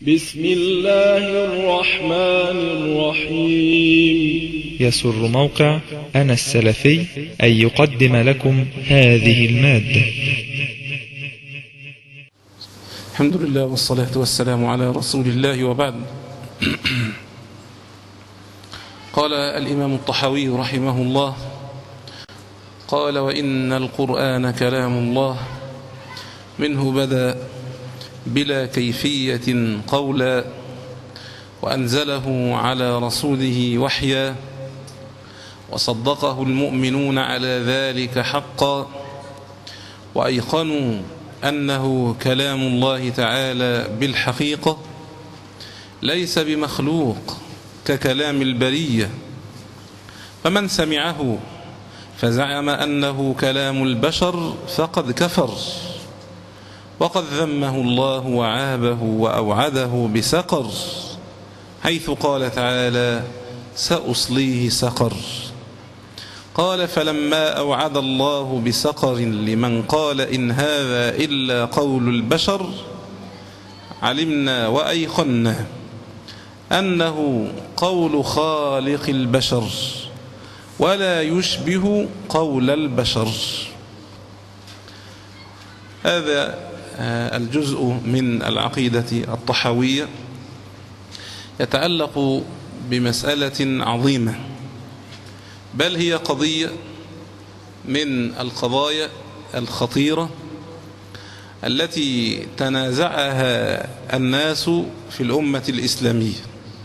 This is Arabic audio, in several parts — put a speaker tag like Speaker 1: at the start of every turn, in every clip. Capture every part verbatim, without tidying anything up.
Speaker 1: بسم الله الرحمن الرحيم.
Speaker 2: يسر موقع أنا السلفي أن يقدم لكم هذه المادة.
Speaker 3: الحمد لله والصلاة والسلام على رسول الله، وبعد. قال الإمام الطحاوي رحمه الله: قال: وإن القرآن كلام الله، منه بدأ بلا كيفية قولا، وأنزله على رسوله وحيا، وصدقه المؤمنون على ذلك حقا، وأيقنوا أنه كلام الله تعالى بالحقيقة، ليس بمخلوق ككلام البرية. فمن سمعه فزعم أنه كلام البشر فقد كفر، وقد ذمه الله وعابه وأوعده بسقر، حيث قال تعالى: سأصليه سقر. قال: فلما أوعد الله بسقر لمن قال إن هذا إلا قول البشر، علمنا وأيقنا أنه قول خالق البشر، ولا يشبه قول البشر. هذا الجزء من العقيدة الطحاوية يتعلق بمسألة عظيمة، بل هي قضية من القضايا الخطيرة التي تنازعها الناس في الأمة الإسلامية،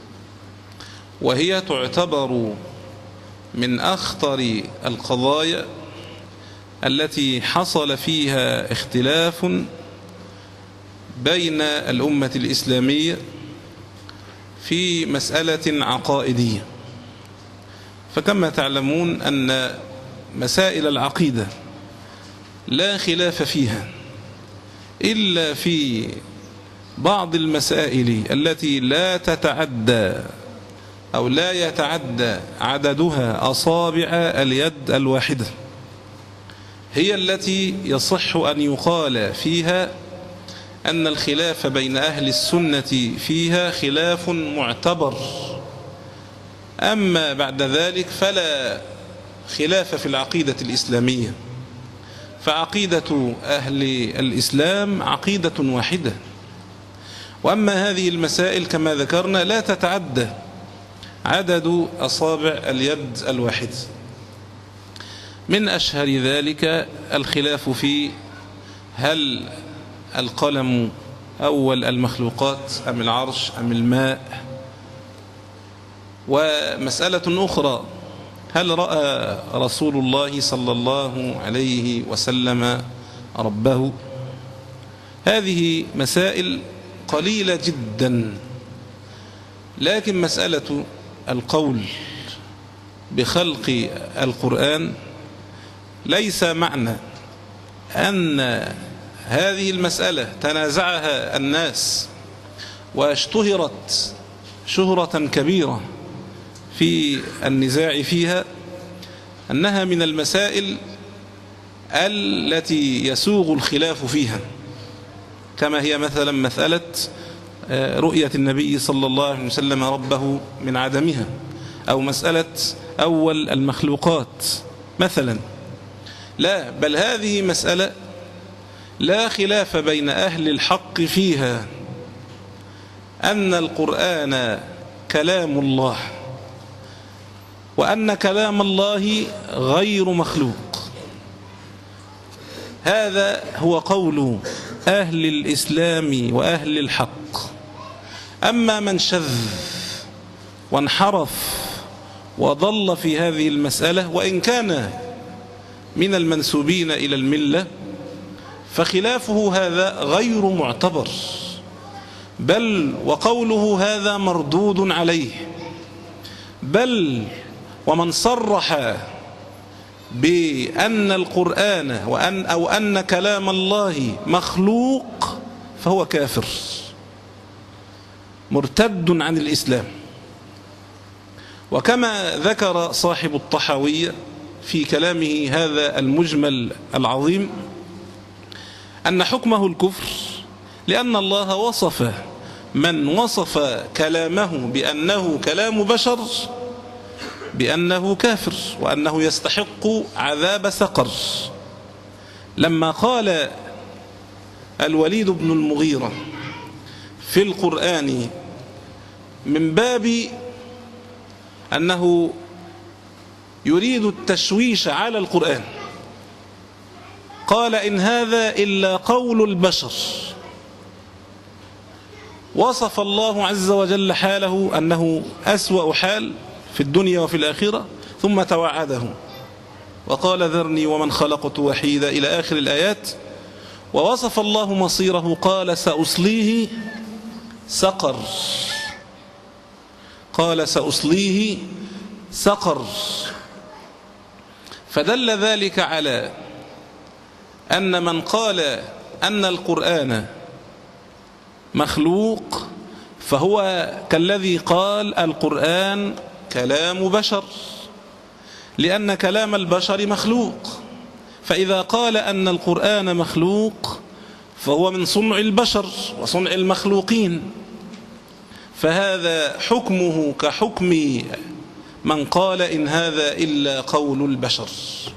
Speaker 3: وهي تعتبر من أخطر القضايا التي حصل فيها اختلاف بين الأمة الإسلامية في مسألة عقائدية. فكما تعلمون أن مسائل العقيدة لا خلاف فيها إلا في بعض المسائل التي لا تتعدى أو لا يتعدى عددها أصابع اليد الواحدة، هي التي يصح أن يقال فيها أن الخلاف بين أهل السنة فيها خلاف معتبر. أما بعد ذلك فلا خلاف في العقيدة الإسلامية، فعقيدة أهل الإسلام عقيدة واحدة. وأما هذه المسائل كما ذكرنا لا تتعدى عدد أصابع اليد الواحد. من أشهر ذلك الخلاف في هل القلم أول المخلوقات أم العرش أم الماء. ومسألة أخرى: هل رأى رسول الله صلى الله عليه وسلم ربه؟ هذه مسائل قليلة جدا، لكن مسألة القول بخلق القرآن ليس معنى أن هذه المسألة تنازعها الناس واشتهرت شهرة كبيرة في النزاع فيها أنها من المسائل التي يسوغ الخلاف فيها، كما هي مثلا مسألة رؤية النبي صلى الله عليه وسلم ربه من عدمها، أو مسألة أول المخلوقات مثلا. لا، بل هذه مسألة لا خلاف بين أهل الحق فيها، أن القرآن كلام الله، وأن كلام الله غير مخلوق. هذا هو قول أهل الإسلام وأهل الحق. أما من شذ وانحرف وضل في هذه المسألة، وإن كان من المنسوبين إلى الملة، فخلافه هذا غير معتبر، بل وقوله هذا مردود عليه. بل ومن صرح بأن القرآن وأن أو أن كلام الله مخلوق فهو كافر مرتد عن الإسلام. وكما ذكر صاحب الطحاوية في كلامه هذا المجمل العظيم أن حكمه الكفر، لأن الله وصف من وصف كلامه بأنه كلام بشر بأنه كافر وأنه يستحق عذاب سقر. لما قال الوليد بن المغيرة في القرآن من باب أنه يريد التشويش على القرآن، قال إن هذا إلا قول البشر، وصف الله عز وجل حاله أنه أسوأ حال في الدنيا وفي الآخرة، ثم توعده وقال ذرني ومن خلقت وحيدا إلى آخر الآيات. ووصف الله مصيره قال سأصليه سقر، قال سأصليه سقر. فدل ذلك على أن من قال أن القرآن مخلوق فهو كالذي قال القرآن كلام بشر، لأن كلام البشر مخلوق. فإذا قال أن القرآن مخلوق فهو من صنع البشر وصنع المخلوقين، فهذا حكمه كحكم من قال إن هذا إلا قول البشر.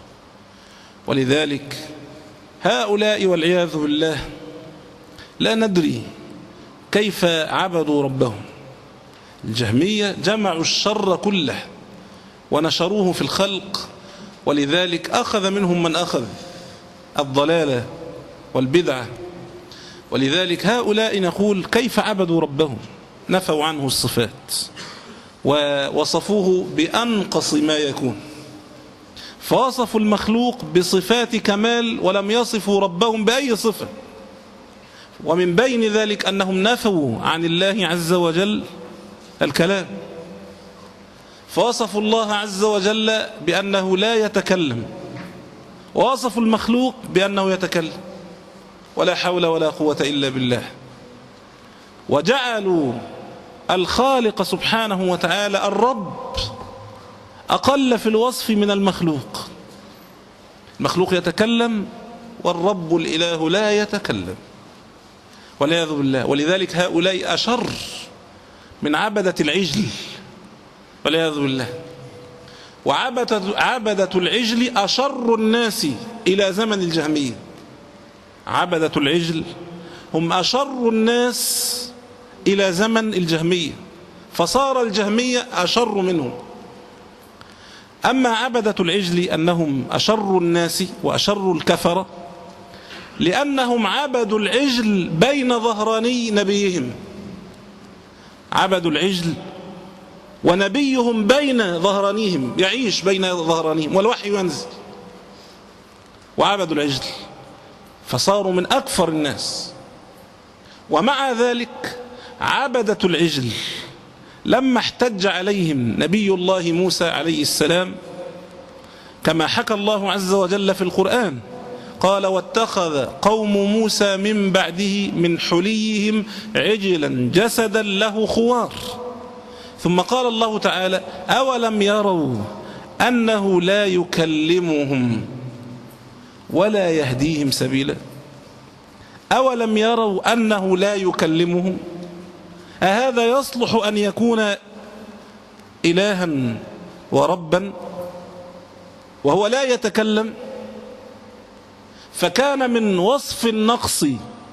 Speaker 3: ولذلك هؤلاء والعياذ بالله لا ندري كيف عبدوا ربهم. الجهمية جمعوا الشر كله ونشروه في الخلق، ولذلك أخذ منهم من أخذ الضلالة والبدعة. ولذلك هؤلاء نقول كيف عبدوا ربهم؟ نفوا عنه الصفات ووصفوه بأنقص ما يكون، فوصفوا المخلوق بصفات كمال ولم يصفوا ربهم بأي صفة. ومن بين ذلك أنهم نفوا عن الله عز وجل الكلام، فوصفوا الله عز وجل بأنه لا يتكلم، ووصفوا المخلوق بأنه يتكلم، ولا حول ولا قوة إلا بالله. وجعلوا الخالق سبحانه وتعالى الرب أقل في الوصف من المخلوق. المخلوق يتكلم والرب الإله لا يتكلم والعياذ بالله. ولذلك هؤلاء أشر من عبدة العجل والعياذ بالله. وعبدة عبدة العجل أشر الناس إلى زمن الجهمية. عبدة العجل هم أشر الناس إلى زمن الجهمية، فصار الجهمية أشر منهم. أما عبدة العجل أنهم أشر الناس وأشر الكفرة، لأنهم عبدوا العجل بين ظهراني نبيهم. عبدوا العجل ونبيهم بين ظهرانيهم، يعيش بين ظهرانيهم والوحي ينزل، وعبدوا العجل فصاروا من أكفر الناس. ومع ذلك عبدة العجل لما احتج عليهم نبي الله موسى عليه السلام، كما حكى الله عز وجل في القرآن، قال واتخذ قوم موسى من بعده من حليهم عجلا جسدا له خوار. ثم قال الله تعالى أولم يروا أنه لا يكلمهم ولا يهديهم سبيلا. أولم يروا أنه لا يكلمهم؟ أهذا يصلح أن يكون إلها وربا وهو لا يتكلم؟ فكان من وصف النقص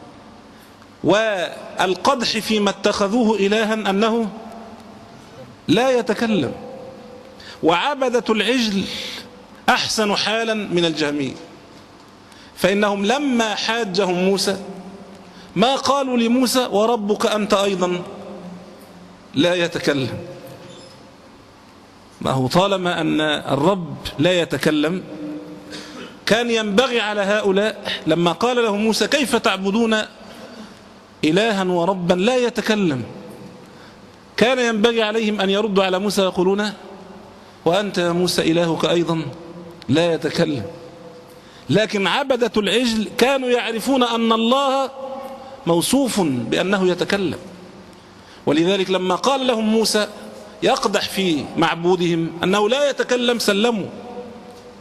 Speaker 3: والقدح فيما اتخذوه إلها أنه لا يتكلم. وعبدة العجل أحسن حالا من الجهمية، فإنهم لما حاجهم موسى ما قالوا لموسى وربك أنت أيضا لا يتكلم. ما هو طالما أن الرب لا يتكلم كان ينبغي على هؤلاء لما قال لهم موسى كيف تعبدون إلها وربا لا يتكلم، كان ينبغي عليهم أن يردوا على موسى يقولون وأنت يا موسى إلهك أيضا لا يتكلم. لكن عبدة العجل كانوا يعرفون أن الله موصوف بأنه يتكلم، ولذلك لما قال لهم موسى يقدح في معبودهم أنه لا يتكلم سلموا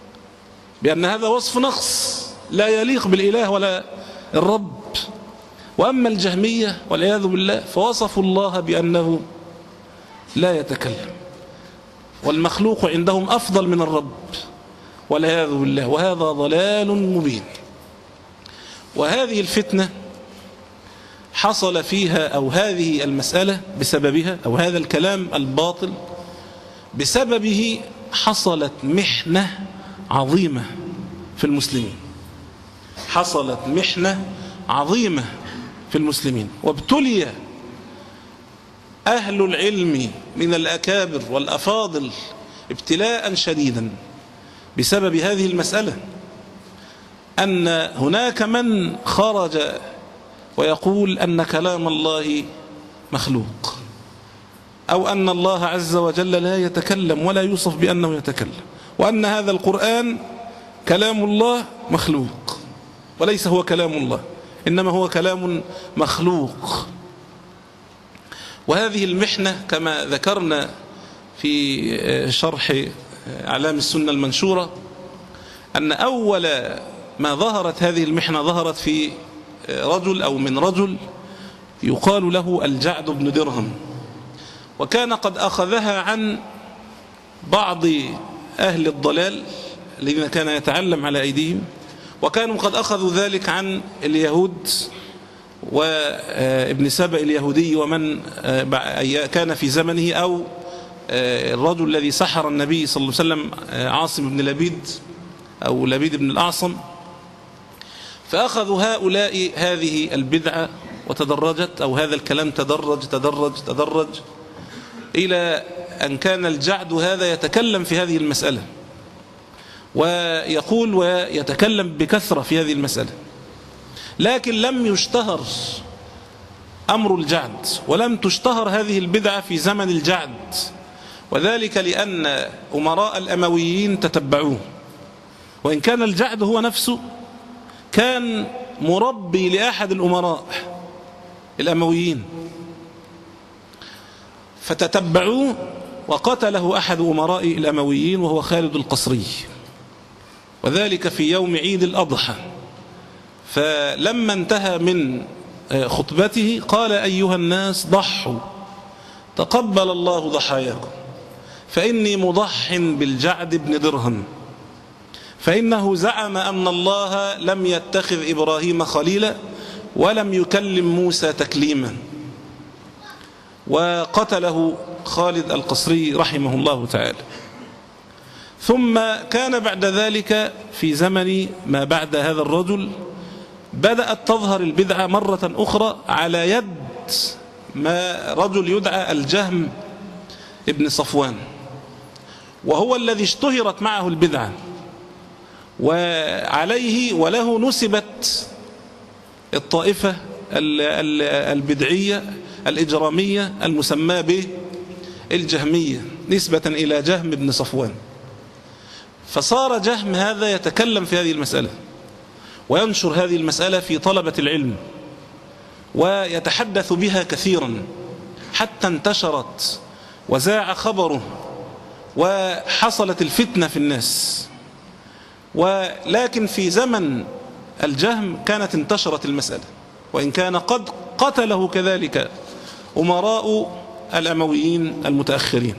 Speaker 3: بأن هذا وصف نقص لا يليق بالإله ولا الرب. وأما الجهمية والعياذ بالله فوصفوا الله بأنه لا يتكلم، والمخلوق عندهم أفضل من الرب والعياذ بالله، وهذا ضلال مبين. وهذه الفتنة حصل فيها، أو هذه المسألة بسببها، أو هذا الكلام الباطل بسببه حصلت محنة عظيمة في المسلمين، حصلت محنة عظيمة في المسلمين، وابتلي أهل العلم من الأكابر والأفاضل ابتلاء شديدا بسبب هذه المسألة، أن هناك من خرج ويقول أن كلام الله مخلوق، أو أن الله عز وجل لا يتكلم ولا يوصف بأنه يتكلم، وأن هذا القرآن كلام الله مخلوق وليس هو كلام الله، إنما هو كلام مخلوق. وهذه المحنة كما ذكرنا في شرح أعلام السنة المنشورة أن أول ما ظهرت هذه المحنة ظهرت في رجل أو من رجل يقال له الجعد بن درهم، وكان قد أخذها عن بعض أهل الضلال الذين كان يتعلم على أيديهم، وكانوا قد أخذوا ذلك عن اليهود وابن سبأ اليهودي ومن كان في زمنه، أو الرجل الذي سحر النبي صلى الله عليه وسلم عاصم بن لبيد أو لبيد بن الأعصم. فأخذوا هؤلاء هذه البدعة وتدرجت، أو هذا الكلام تدرج تدرج تدرج إلى أن كان الجعد هذا يتكلم في هذه المسألة ويقول ويتكلم بكثرة في هذه المسألة، لكن لم يشتهر أمر الجعد ولم تشتهر هذه البدعة في زمن الجعد، وذلك لأن أمراء الأمويين تتبعوه، وإن كان الجعد هو نفسه كان مربي لأحد الأمراء الأمويين، فتتبعوه وقتله أحد أمراء الأمويين وهو خالد القصري، وذلك في يوم عيد الأضحى. فلما انتهى من خطبته قال: أيها الناس ضحوا، تقبل الله ضحاياكم، فإني مضح بالجعد بن درهم، فإنه زعم أن الله لم يتخذ إبراهيم خليلا ولم يكلم موسى تكليما. وقتله خالد القصري رحمه الله تعالى. ثم كان بعد ذلك في زمن ما بعد هذا الرجل بدأت تظهر البدعة مرة أخرى على يد ما رجل يدعى الجهم ابن صفوان، وهو الذي اشتهرت معه البدعة، وعليه وله نسبت الطائفة البدعية الإجرامية المسمى بالجهمية نسبة إلى جهم بن صفوان. فصار جهم هذا يتكلم في هذه المسألة وينشر هذه المسألة في طلبة العلم ويتحدث بها كثيرا، حتى انتشرت وزاع خبره وحصلت الفتنة في الناس. ولكن في زمن الجهم كانت انتشرت المسألة، وإن كان قد قتله كذلك أمراء الأمويين المتأخرين،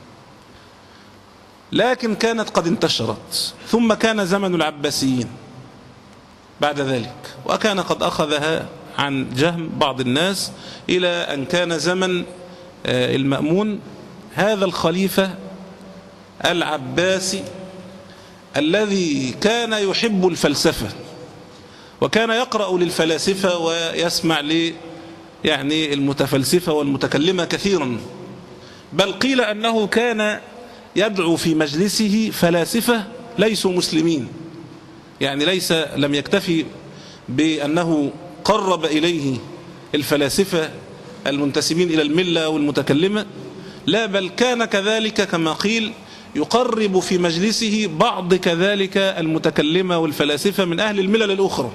Speaker 3: لكن كانت قد انتشرت. ثم كان زمن العباسيين بعد ذلك، وكان قد أخذها عن جهم بعض الناس إلى أن كان زمن المأمون، هذا الخليفة العباسي الذي كان يحب الفلسفة، وكان يقرأ للفلاسفة ويسمع ل يعني المتفلسفة والمتكلمة كثيرا، بل قيل أنه كان يدعو في مجلسه فلاسفة ليسوا مسلمين، يعني ليس لم يكتفي بأنه قرب إليه الفلاسفة المنتسبين إلى الملة والمتكلمة، لا بل كان كذلك كما قيل يقرب في مجلسه بعض كذلك المتكلمة والفلاسفة من أهل الملل الأخرى.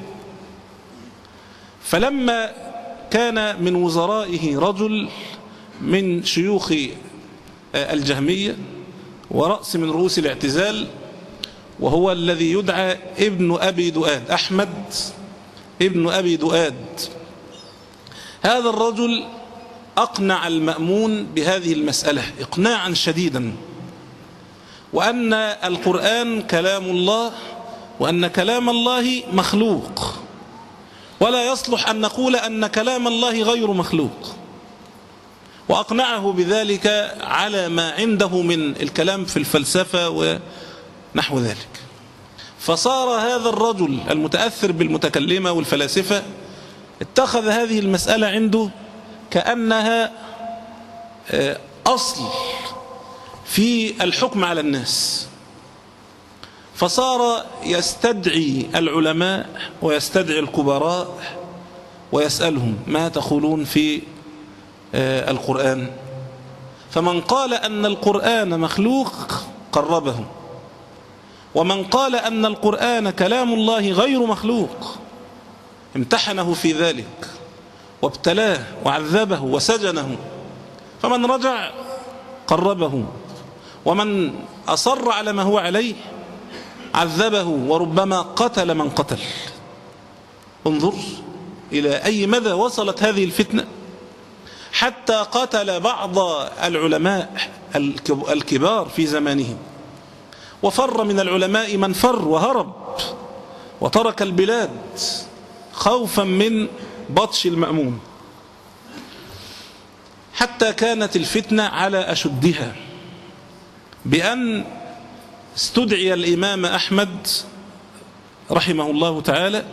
Speaker 3: فلما كان من وزرائه رجل من شيوخ الجهمية ورأس من رؤوس الاعتزال، وهو الذي يدعى ابن أبي دؤاد، أحمد ابن أبي دؤاد، هذا الرجل أقنع المأمون بهذه المسألة إقناعا شديدا، وأن القرآن كلام الله، وأن كلام الله مخلوق، ولا يصلح أن نقول أن كلام الله غير مخلوق. وأقنعه بذلك على ما عنده من الكلام في الفلسفة ونحو ذلك. فصار هذا الرجل المتأثر بالمتكلمة والفلاسفة اتخذ هذه المسألة عنده كأنها أصل في الحكم على الناس، فصار يستدعي العلماء ويستدعي الكبراء ويسألهم ما تقولون في القرآن. فمن قال أن القرآن مخلوق قربه، ومن قال أن القرآن كلام الله غير مخلوق امتحنه في ذلك وابتلاه وعذبه وسجنه. فمن رجع قربه، ومن أصر على ما هو عليه عذبه، وربما قتل من قتل. انظر إلى أي مدى وصلت هذه الفتنة، حتى قتل بعض العلماء الكبار في زمانهم، وفر من العلماء من فر وهرب وترك البلاد خوفا من بطش المأمون، حتى كانت الفتنة على أشدها، بأن استدعي الإمام أحمد رحمه الله تعالى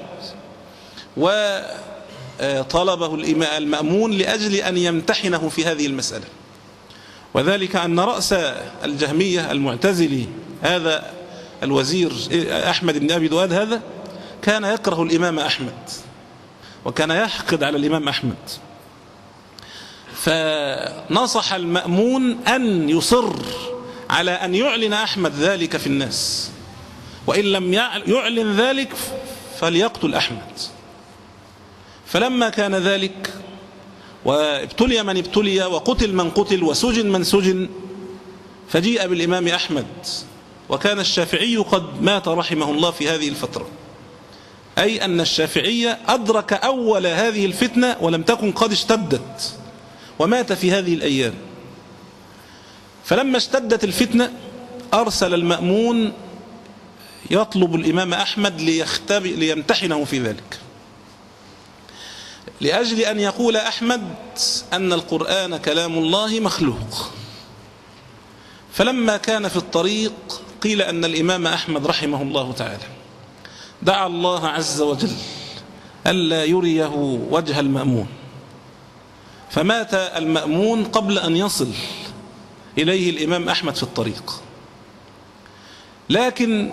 Speaker 3: وطلبه المأمون لأجل أن يمتحنه في هذه المسألة. وذلك أن رأس الجهمية المعتزلي هذا الوزير أحمد بن أبي دؤاد هذا كان يكره الإمام أحمد، وكان يحقد على الإمام أحمد، فنصح المأمون أن يصر على أن يعلن أحمد ذلك في الناس، وإن لم يعلن ذلك فليقتل أحمد. فلما كان ذلك وابتلي من ابتلي وقتل من قتل وسجن من سجن، فجيء بالإمام أحمد، وكان الشافعي قد مات رحمه الله في هذه الفترة، أي أن الشافعي أدرك أول هذه الفتنة ولم تكن قد اشتدت، ومات في هذه الأيام. فلما اشتدت الفتنة أرسل المأمون يطلب الإمام أحمد ليختبئ ليمتحنه في ذلك، لأجل أن يقول أحمد أن القرآن كلام الله مخلوق. فلما كان في الطريق قيل أن الإمام أحمد رحمه الله تعالى دعا الله عز وجل ألا يريه وجه المأمون، فمات المأمون قبل أن يصل إليه الإمام أحمد في الطريق. لكن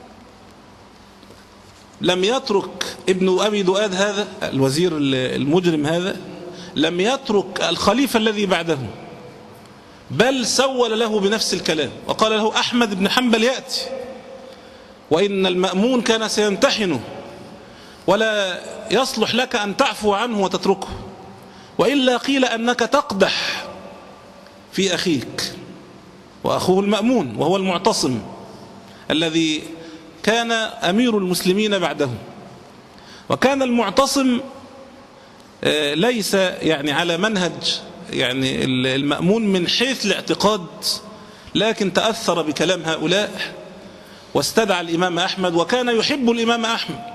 Speaker 3: لم يترك ابن أبي دؤاد هذا الوزير المجرم هذا، لم يترك الخليفة الذي بعده، بل سول له بنفس الكلام وقال له أحمد بن حنبل يأتي، وإن المأمون كان سيمتحنه، ولا يصلح لك أن تعفو عنه وتتركه، وإلا قيل أنك تقدح في أخيك. وأخوه المأمون وهو المعتصم الذي كان أمير المسلمين بعده. وكان المعتصم ليس يعني على منهج يعني المأمون من حيث الاعتقاد، لكن تأثر بكلام هؤلاء واستدعى الإمام أحمد، وكان يحب الإمام أحمد،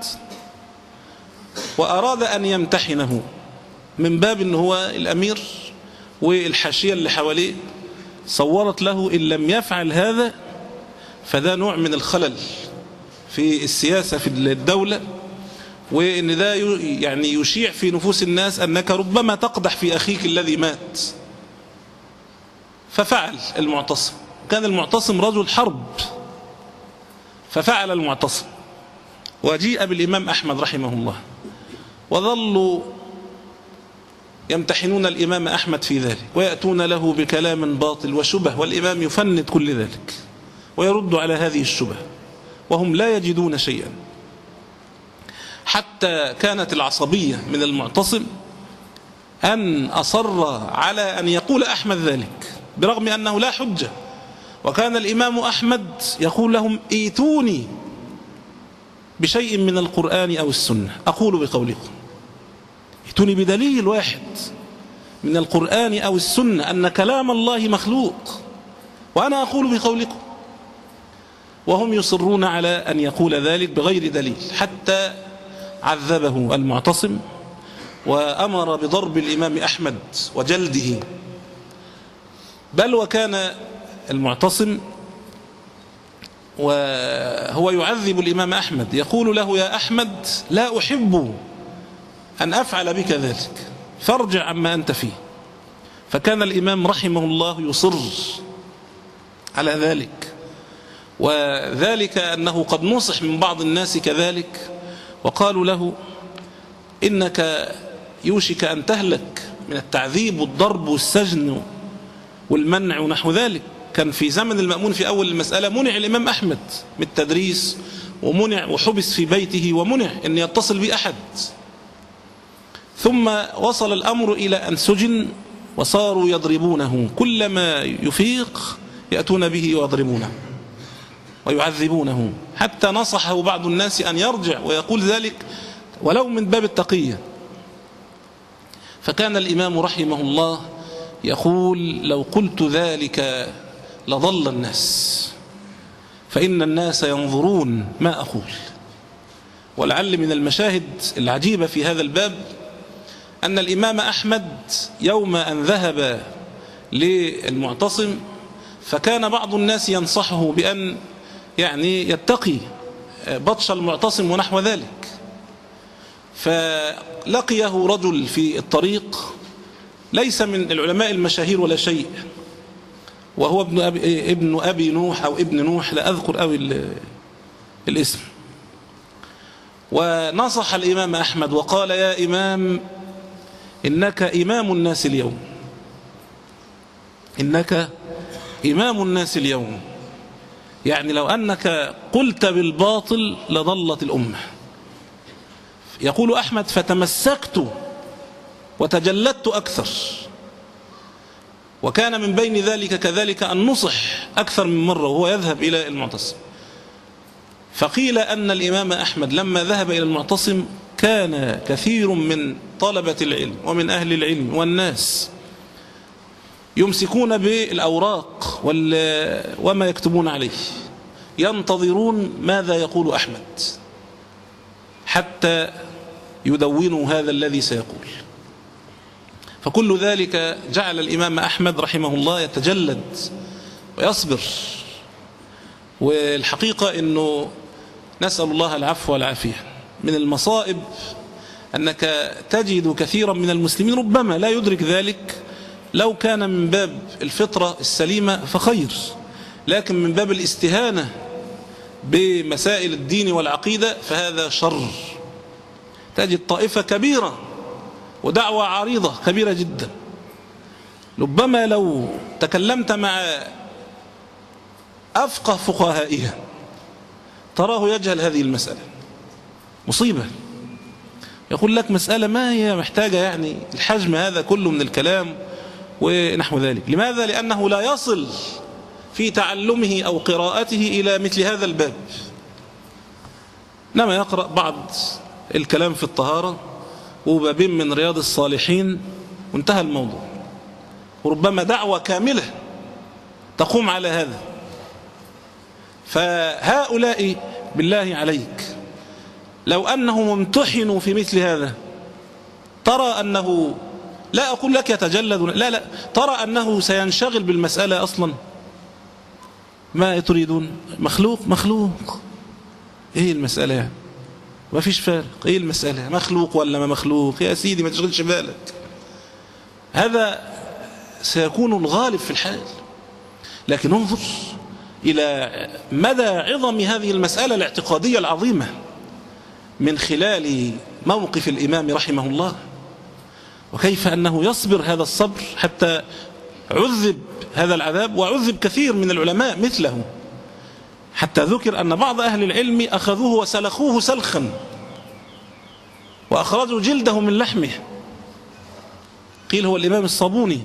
Speaker 3: وأراد أن يمتحنه من باب أنه هو الأمير، والحاشية اللي حواليه صورت له إن لم يفعل هذا فده نوع من الخلل في السياسة في الدولة، وإن ده يعني يشيع في نفوس الناس أنك ربما تقدح في أخيك الذي مات. ففعل المعتصم، كان المعتصم رجل حرب، ففعل المعتصم وجيء بالإمام أحمد رحمه الله، وظلوا يمتحنون الإمام أحمد في ذلك، ويأتون له بكلام باطل وشبه، والإمام يفند كل ذلك ويرد على هذه الشبه، وهم لا يجدون شيئا. حتى كانت العصبية من المعتصم أن أصر على أن يقول أحمد ذلك برغم أنه لا حجة. وكان الإمام أحمد يقول لهم ايتوني بشيء من القرآن أو السنة أقول بقولكم، ائتوني بدليل واحد من القرآن أو السنة أن كلام الله مخلوق وأنا أقول بقولكم. وهم يصرون على أن يقول ذلك بغير دليل، حتى عذبه المعتصم وأمر بضرب الإمام أحمد وجلده. بل وكان المعتصم وهو يعذب الإمام أحمد يقول له: يا أحمد، لا أحب أن أفعل بك ذلك، فارجع عما أنت فيه. فكان الإمام رحمه الله يصر على ذلك، وذلك أنه قد نصح من بعض الناس كذلك، وقالوا له: إنك يوشك أن تهلك من التعذيب والضرب والسجن والمنع ونحو ذلك. كان في زمن المأمون في أول المسألة منع الإمام أحمد من التدريس، ومنع وحبس في بيته، ومنع أن يتصل بأحد. ثم وصل الأمر إلى أن سجن وصاروا يضربونه، كلما يفيق يأتون به ويضربونه ويعذبونه، حتى نصحه بعض الناس أن يرجع ويقول ذلك ولو من باب التقية. فكان الإمام رحمه الله يقول: لو قلت ذلك لضل الناس، فإن الناس ينظرون ما أقول. ولعل من المشاهد العجيبة في هذا الباب أن الإمام أحمد يوم أن ذهب للمعتصم فكان بعض الناس ينصحه بأن يعني يتقي بطش المعتصم ونحو ذلك. فلقيه رجل في الطريق ليس من العلماء المشاهير ولا شيء، وهو ابن أبي, ابن أبي نوح أو ابن نوح، لا أذكر أوي الاسم. ونصح الإمام أحمد وقال: يا إمام، إنك إمام الناس اليوم، إنك إمام الناس اليوم، يعني لو أنك قلت بالباطل لضلت الأمة. يقول أحمد: فتمسكت وتجلدت أكثر، وكان من بين ذلك كذلك أن نصح أكثر من مرة وهو يذهب إلى المعتصم. فقيل أن الإمام أحمد لما ذهب إلى المعتصم كان كثير من طلبة العلم ومن أهل العلم والناس يمسكون بالأوراق وما يكتبون عليه، ينتظرون ماذا يقول أحمد حتى يدونوا هذا الذي سيقول. فكل ذلك جعل الإمام أحمد رحمه الله يتجلد ويصبر. والحقيقة أنه نسأل الله العفو والعافية. من المصائب أنك تجد كثيرا من المسلمين ربما لا يدرك ذلك، لو كان من باب الفطرة السليمة فخير، لكن من باب الاستهانة بمسائل الدين والعقيدة فهذا شر. تجد طائفة كبيرة ودعوة عريضة كبيرة جدا، ربما لو تكلمت مع أفقه فقهائها تراه يجهل هذه المسألة. مصيبة. يقول لك مسألة ما هي محتاجة يعني الحجم هذا كله من الكلام ونحو ذلك. لماذا؟ لأنه لا يصل في تعلمه أو قراءته إلى مثل هذا الباب. إنما يقرأ بعض الكلام في الطهارة وبابين من رياض الصالحين وانتهى الموضوع، وربما دعوة كاملة تقوم على هذا. فهؤلاء بالله عليك لو أنهم امتحنوا في مثل هذا ترى أنه، لا أقول لك يتجلد، لا لا ترى أنه سينشغل بالمسألة أصلا. ما تريدون؟ مخلوق مخلوق، إيه المسألة يعني؟ ما فيش فارق. إيه المسألة؟ مخلوق ولا ما مخلوق؟ يا سيدي ما تشغلش بالك. هذا سيكون الغالب في الحال. لكن انظر إلى مدى عظم هذه المسألة الاعتقادية العظيمة من خلال موقف الإمام رحمه الله، وكيف أنه يصبر هذا الصبر حتى عذب هذا العذاب، وعذب كثير من العلماء مثله، حتى ذكر أن بعض أهل العلم أخذوه وسلخوه سلخا وأخرجوا جلده من لحمه. قيل هو الإمام الصابوني،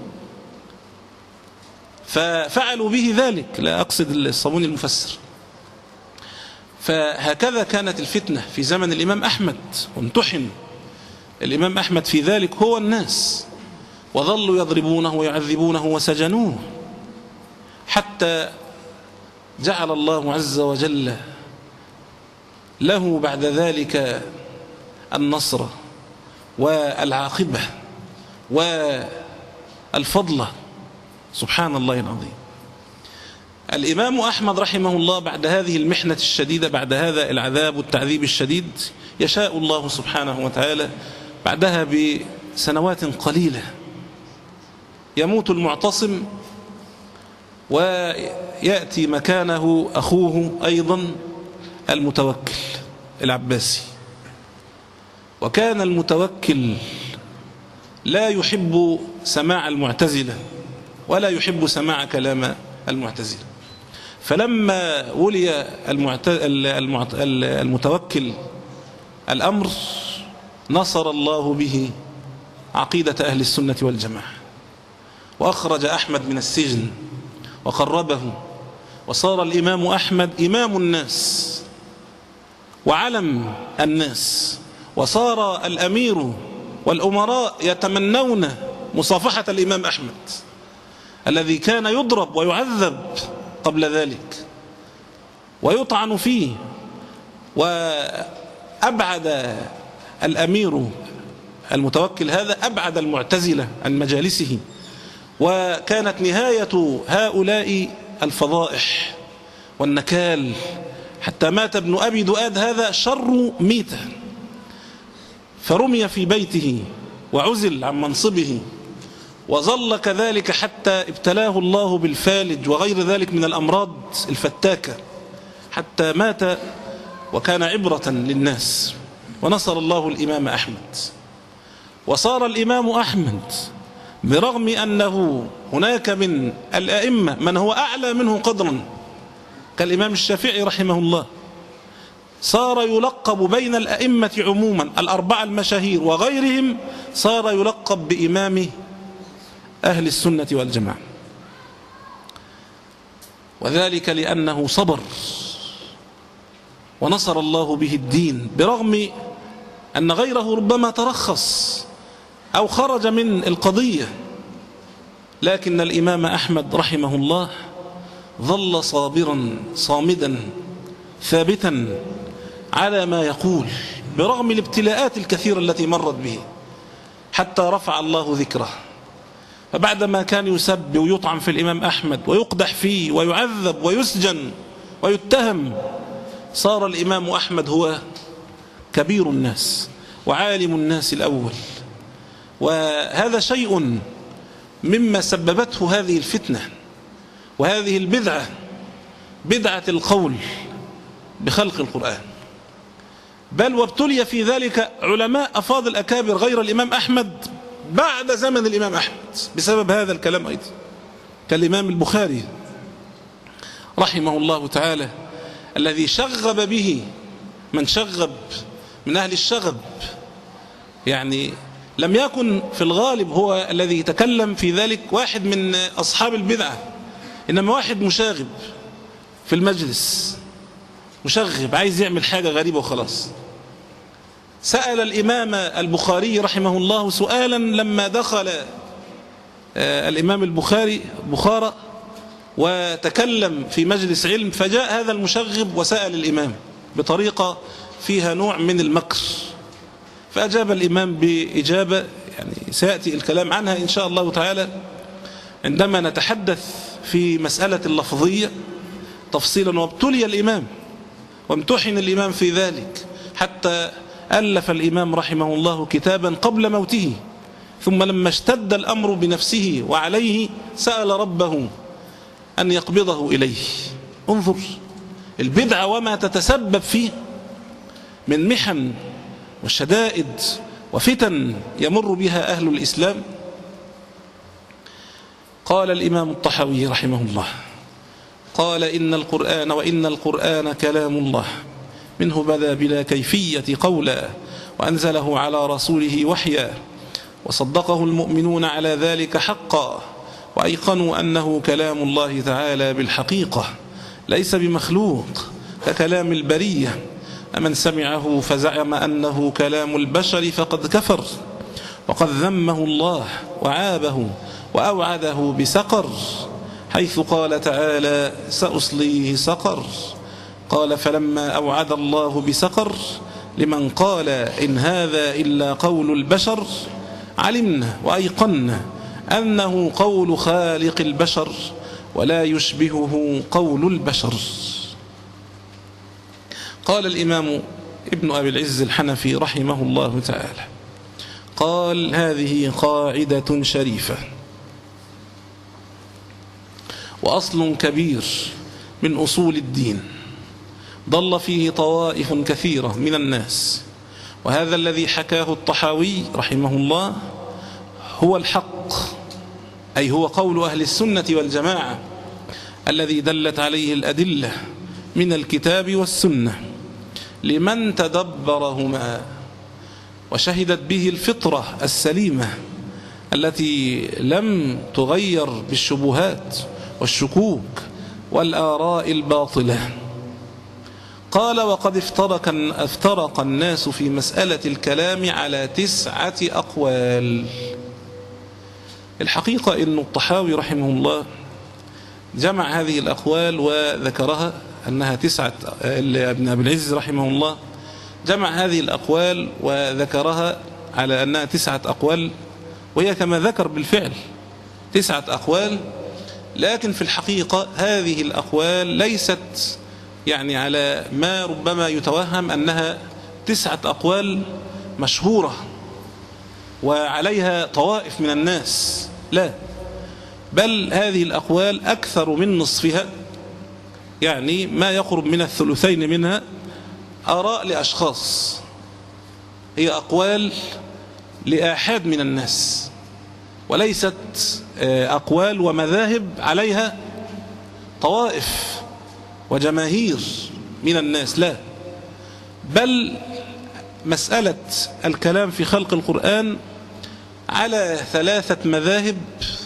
Speaker 3: ففعلوا به ذلك، لا أقصد الصابوني المفسر. فهكذا كانت الفتنة في زمن الإمام أحمد، وامتحن الإمام أحمد في ذلك هو الناس، وظلوا يضربونه ويعذبونه وسجنوه، حتى جعل الله عز وجل له بعد ذلك النصر والعاقبة والفضل، سبحان الله العظيم. الإمام أحمد رحمه الله بعد هذه المحنة الشديدة، بعد هذا العذاب والتعذيب الشديد، يشاء الله سبحانه وتعالى بعدها بسنوات قليلة يموت المعتصم، ويأتي مكانه أخوه أيضا المتوكل العباسي. وكان المتوكل لا يحب سماع المعتزلة ولا يحب سماع كلام المعتزلة، فلما ولي المتوكل الأمر نصر الله به عقيدة أهل السنة والجماعة، وأخرج أحمد من السجن وقربه، وصار الإمام أحمد إمام الناس وعلم الناس، وصار الأمير والأمراء يتمنون مصافحة الإمام أحمد الذي كان يضرب ويعذب قبل ذلك ويطعن فيه. وأبعد الأمير المتوكل هذا أبعد المعتزلة عن مجالسه، وكانت نهاية هؤلاء الفضائح والنكال، حتى مات ابن أبي دؤاد هذا شر ميتة، فرمي في بيته وعزل عن منصبه، وظل كذلك حتى ابتلاه الله بالفالج وغير ذلك من الأمراض الفتاكة، حتى مات وكان عبرة للناس. ونصر الله الإمام أحمد، وصار الإمام أحمد برغم أنه هناك من الأئمة من هو أعلى منه قدرا كالإمام الشافعي رحمه الله، صار يلقب بين الأئمة عموما الأربعة المشاهير وغيرهم، صار يلقب بإمام أهل السنة والجماعة، وذلك لأنه صبر ونصر الله به الدين، برغم أن غيره ربما ترخص أو خرج من القضية، لكن الإمام أحمد رحمه الله ظل صابرا صامدا ثابتا على ما يقول برغم الابتلاءات الكثيرة التي مرت به، حتى رفع الله ذكره. فبعدما كان يسب ويطعن في الإمام أحمد ويقدح فيه ويعذب ويسجن ويتهم، صار الإمام أحمد هو كبير الناس وعالم الناس الأول. وهذا شيء مما سببته هذه الفتنة وهذه البدعة، بدعة القول بخلق القرآن، بل وابتلي في ذلك علماء أفاضل أكابر غير الإمام أحمد بعد زمن الإمام أحمد بسبب هذا الكلام أيضا، كالإمام البخاري رحمه الله تعالى الذي شغب به من شغب من أهل الشغب، يعني لم يكن في الغالب هو الذي يتكلم في ذلك واحد من أصحاب البدعة، إنما واحد مشاغب في المجلس، مشغب عايز يعمل حاجة غريبة وخلاص. سأل الإمام البخاري رحمه الله سؤالا لما دخل الإمام البخاري بخارى وتكلم في مجلس علم، فجاء هذا المشغب وسأل الإمام بطريقة فيها نوع من المكر، فأجاب الإمام بإجابة يعني سيأتي الكلام عنها إن شاء الله تعالى عندما نتحدث في مسألة اللفظية تفصيلا. وابتلي الإمام وامتحن الإمام في ذلك، حتى ألف الإمام رحمه الله كتابا قبل موته، ثم لما اشتد الأمر بنفسه وعليه سأل ربه أن يقبضه إليه. انظر البدعة وما تتسبب فيه من محن وشدائد وفتن يمر بها أهل الإسلام. قال الإمام الطحاوي رحمه الله، قال إن القرآن وإن القرآن كلام الله، منه بدا بلا كيفية قولا، وأنزله على رسوله وحيا، وصدقه المؤمنون على ذلك حقا، وأيقنوا أنه كلام الله تعالى بالحقيقة، ليس بمخلوق ككلام البرية، من سمعه فزعم أنه كلام البشر فقد كفر وقد ذمه الله وعابه وأوعده بسقر، حيث قال تعالى سأصليه سقر. قال فلما أوعد الله بسقر لمن قال إن هذا إلا قول البشر علمنا وأيقنا أنه قول خالق البشر ولا يشبهه قول البشر. قال الإمام ابن أبي العز الحنفي رحمه الله تعالى، قال هذه قاعدة شريفة وأصل كبير من أصول الدين ضل فيه طوائف كثيرة من الناس، وهذا الذي حكاه الطحاوي رحمه الله هو الحق، أي هو قول أهل السنة والجماعة الذي دلت عليه الأدلة من الكتاب والسنة لمن تدبرهما وشهدت به الفطرة السليمة التي لم تغير بالشبهات والشكوك والآراء الباطلة. قال وقد افترق, افترق الناس في مسألة الكلام على تسعة أقوال. الحقيقة أن الطحاوي رحمه الله جمع هذه الأقوال وذكرها أنها تسعة، ابن أبي العز رحمه الله جمع هذه الأقوال وذكرها على أنها تسعة أقوال، وهي كما ذكر بالفعل تسعة أقوال، لكن في الحقيقة هذه الأقوال ليست يعني على ما ربما يتوهم أنها تسعة أقوال مشهورة وعليها طوائف من الناس، لا، بل هذه الأقوال أكثر من نصفها، يعني ما يقرب من الثلثين منها آراء لأشخاص، هي أقوال لآحاد من الناس، وليست أقوال ومذاهب عليها طوائف وجماهير من الناس، لا، بل مسألة الكلام في خلق القرآن على ثلاثة مذاهب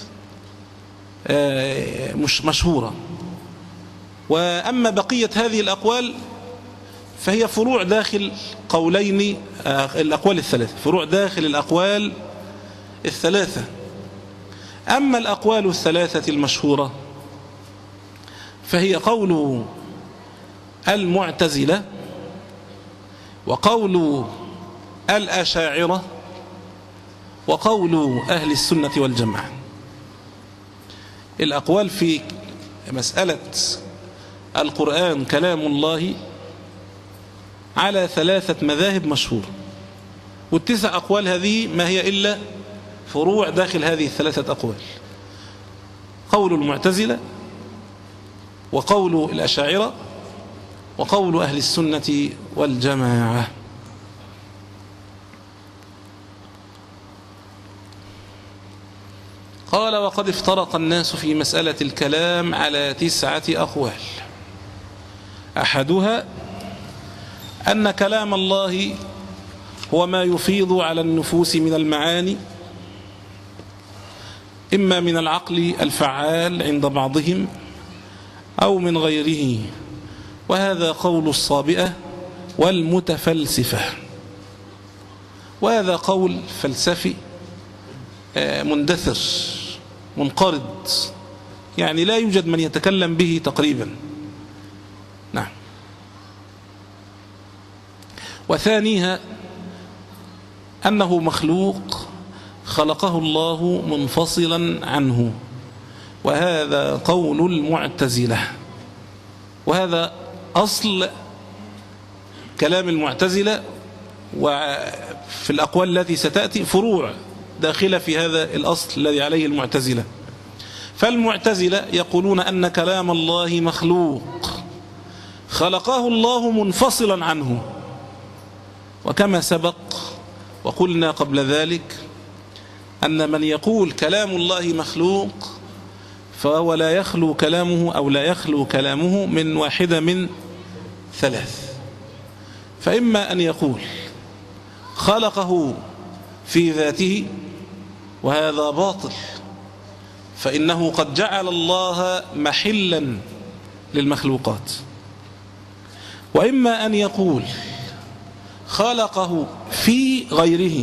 Speaker 3: مش مشهورة، وأما بقية هذه الأقوال فهي فروع داخل قولين الأقوال الثلاثة، فروع داخل الأقوال الثلاثة. أما الأقوال الثلاثة المشهورة فهي قول المعتزلة وقول الأشاعرة وقول أهل السنة والجماعة. الأقوال في مسألة القرآن كلام الله على ثلاثة مذاهب مشهورة، والتسع أقوال هذه ما هي إلا فروع داخل هذه الثلاثة أقوال: قول المعتزلة وقول الأشاعرة وقول أهل السنة والجماعة. قال وقد افترق الناس في مسألة الكلام على تسعة أقوال، أحدها أن كلام الله هو ما يفيض على النفوس من المعاني، إما من العقل الفعال عند بعضهم أو من غيره، وهذا قول الصابئة والمتفلسفة، وهذا قول فلسفي مندثر منقرض، يعني لا يوجد من يتكلم به تقريبا. نعم. وثانيها أنه مخلوق خلقه الله منفصلا عنه، وهذا قول المعتزلة، وهذا أصل كلام المعتزلة، وفي الأقوال التي ستأتي فروع داخلة في هذا الأصل الذي عليه المعتزلة. فالمعتزلة يقولون أن كلام الله مخلوق خلقه الله منفصلا عنه، وكما سبق وقلنا قبل ذلك أن من يقول كلام الله مخلوق فهو لا يخلو كلامه أو لا يخلو كلامه من واحدة من ثلاث: فإما أن يقول خلقه في ذاته، وهذا باطل، فإنه قد جعل الله محلا للمخلوقات. وإما أن يقول خلقه في غيره،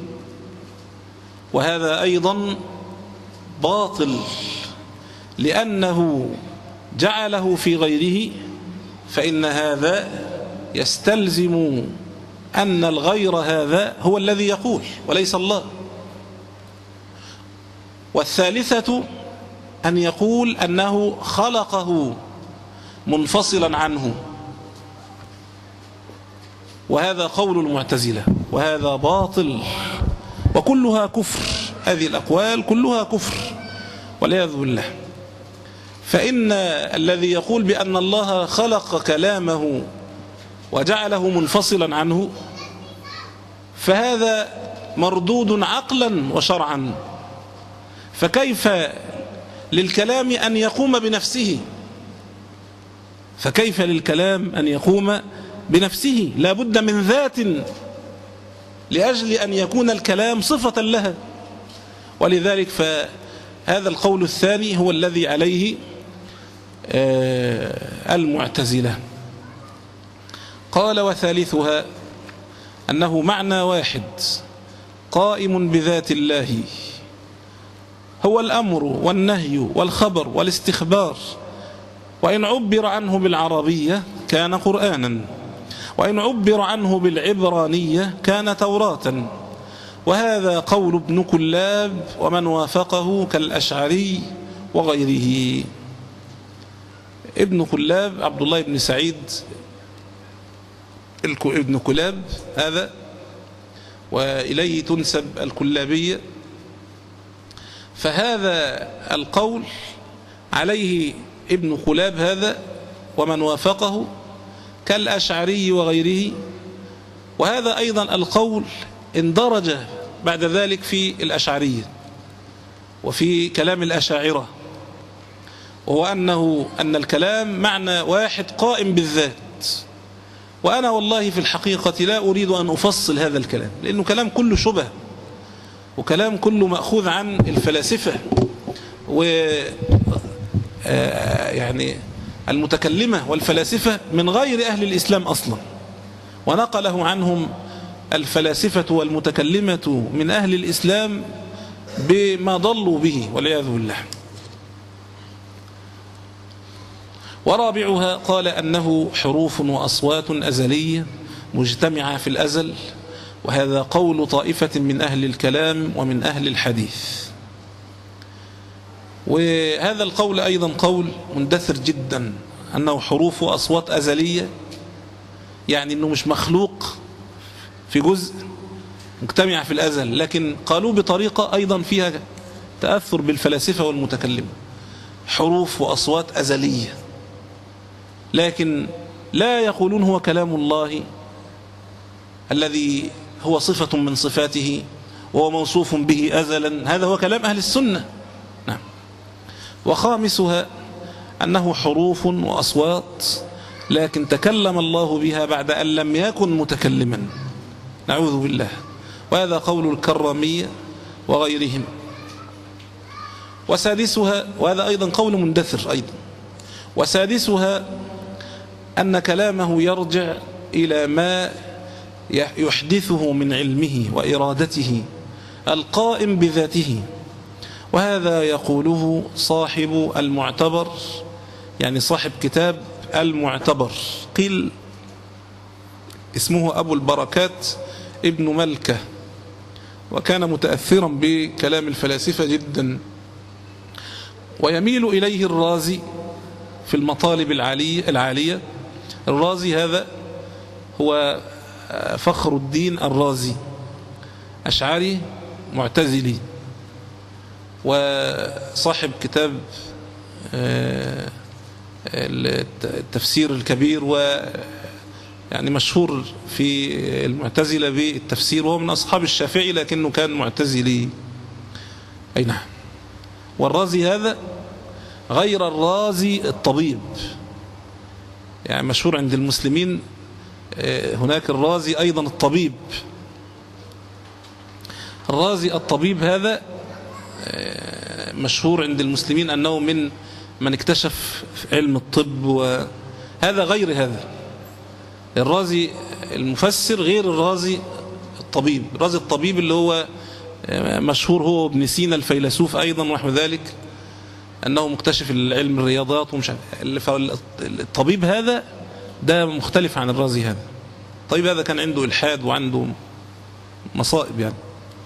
Speaker 3: وهذا أيضا باطل، لأنه جعله في غيره، فإن هذا يستلزم أن الغير هذا هو الذي يقول وليس الله. والثالثة أن يقول أنه خلقه منفصلا عنه، وهذا قول المعتزلة، وهذا باطل، وكلها كفر. هذه الأقوال كلها كفر والعياذ بالله. فإن الذي يقول بأن الله خلق كلامه وجعله منفصلا عنه، فهذا مردود عقلا وشرعا. فكيف للكلام أن يقوم بنفسه؟ فكيف للكلام أن يقوم بنفسه؟ لا بد من ذات لأجل أن يكون الكلام صفة لها. ولذلك فهذا القول الثاني هو الذي عليه المعتزلة. قال: وثالثها أنه معنى واحد قائم بذات الله، هو الأمر والنهي والخبر والاستخبار، وإن عبر عنه بالعربية كان قرآنا، وإن عبر عنه بالعبرانية كان توراة. وهذا قول ابن كلاب ومن وافقه كالأشعري وغيره. ابن كلاب عبد الله بن سعيد ابن كلاب هذا، وإليه تنسب الكلابية. فهذا القول عليه ابن كلاب هذا ومن وافقه كالأشعري وغيره. وهذا أيضا القول اندرج بعد ذلك في الأشعرية وفي كلام الأشاعرة، وهو أنه أن الكلام معنى واحد قائم بالذات. وأنا والله في الحقيقة لا أريد أن أفصل هذا الكلام، لأنه كلام كله شبه، وكلام كله مأخوذ عن الفلاسفة و يعني المتكلمة والفلاسفة من غير أهل الإسلام أصلا، ونقله عنهم الفلاسفة والمتكلمة من أهل الإسلام بما ضلوا به والعياذ بالله. ورابعها قال أنه حروف وأصوات أزلية مجتمعة في الأزل، وهذا قول طائفة من أهل الكلام ومن أهل الحديث. وهذا القول أيضا قول مندثر جدا، أنه حروف وأصوات أزلية، يعني أنه مش مخلوق في جزء، مجتمع في الأزل، لكن قالوا بطريقة أيضا فيها تأثر بالفلاسفة والمتكلمة. حروف وأصوات أزلية، لكن لا يقولون هو كلام الله الذي هو صفة من صفاته وهو موصوف به أزلا. هذا هو كلام أهل السنة. نعم. وخامسها أنه حروف وأصوات لكن تكلم الله بها بعد أن لم يكن متكلما، نعوذ بالله. وهذا قول الكرامية وغيرهم. وسادسها، وهذا أيضا قول مندثر أيضا، وسادسها أن كلامه يرجع إلى ما يحدثه من علمه وإرادته القائم بذاته، وهذا يقوله صاحب المعتبر، يعني صاحب كتاب المعتبر، قيل اسمه أبو البركات ابن ملكة، وكان متأثرا بكلام الفلاسفة جدا. ويميل إليه الرازي في المطالب العالية العالية. الرازي هذا هو فخر الدين الرازي، أشعري معتزلي، وصاحب كتاب التفسير الكبير، ويعني مشهور في المعتزلة بالتفسير، وهو من أصحاب الشافعي لكنه كان معتزلي. أي نعم. والرازي هذا غير الرازي الطبيب، يعني مشهور عند المسلمين هناك الرازي أيضا الطبيب. الرازي الطبيب هذا مشهور عند المسلمين أنه من من اكتشف علم الطب، وهذا غير هذا. الرازي المفسر غير الرازي الطبيب. الرازي الطبيب اللي هو مشهور هو ابن سينا الفيلسوف أيضا ونحو ذلك، أنه مكتشف العلم الرياضات ومش الطبيب هذا ده مختلف عن الرازي هذا. الطبيب هذا كان عنده إلحاد وعنده مصائب يعني.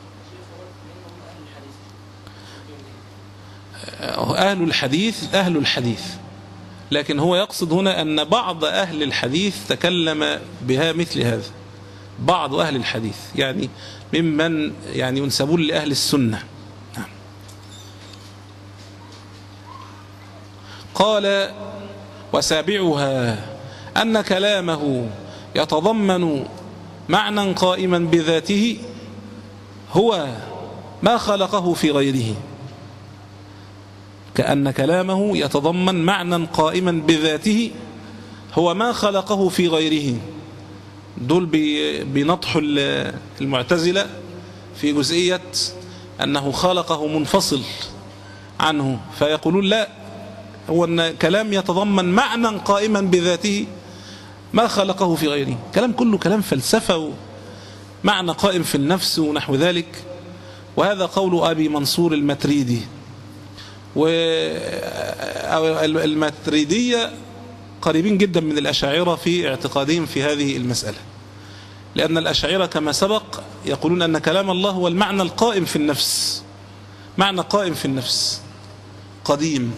Speaker 3: أهل الحديث أهل الحديث، لكن هو يقصد هنا أن بعض أهل الحديث تكلم بها مثل هذا، بعض أهل الحديث يعني ممن يعني ينسبون لأهل السنة. قال وسابعها أن كلامه يتضمن معنى قائما بذاته هو ما خلقه في غيره. كأن كلامه يتضمن معنى قائما بذاته هو ما خلقه في غيره. دول بنطح المعتزلة في جزئية أنه خلقه منفصل عنه، فيقولون لا، هو أن كلام يتضمن معنى قائما بذاته ما خلقه في غيره. كلام كله كلام فلسفة ومعنى قائم في النفس ونحو ذلك. وهذا قول أبي منصور الماتريدي. والماتريدية قريبين جدا من الأشاعرة في اعتقادهم في هذه المسألة، لأن الأشاعرة كما سبق يقولون أن كلام الله هو المعنى القائم في النفس، معنى قائم في النفس قديم.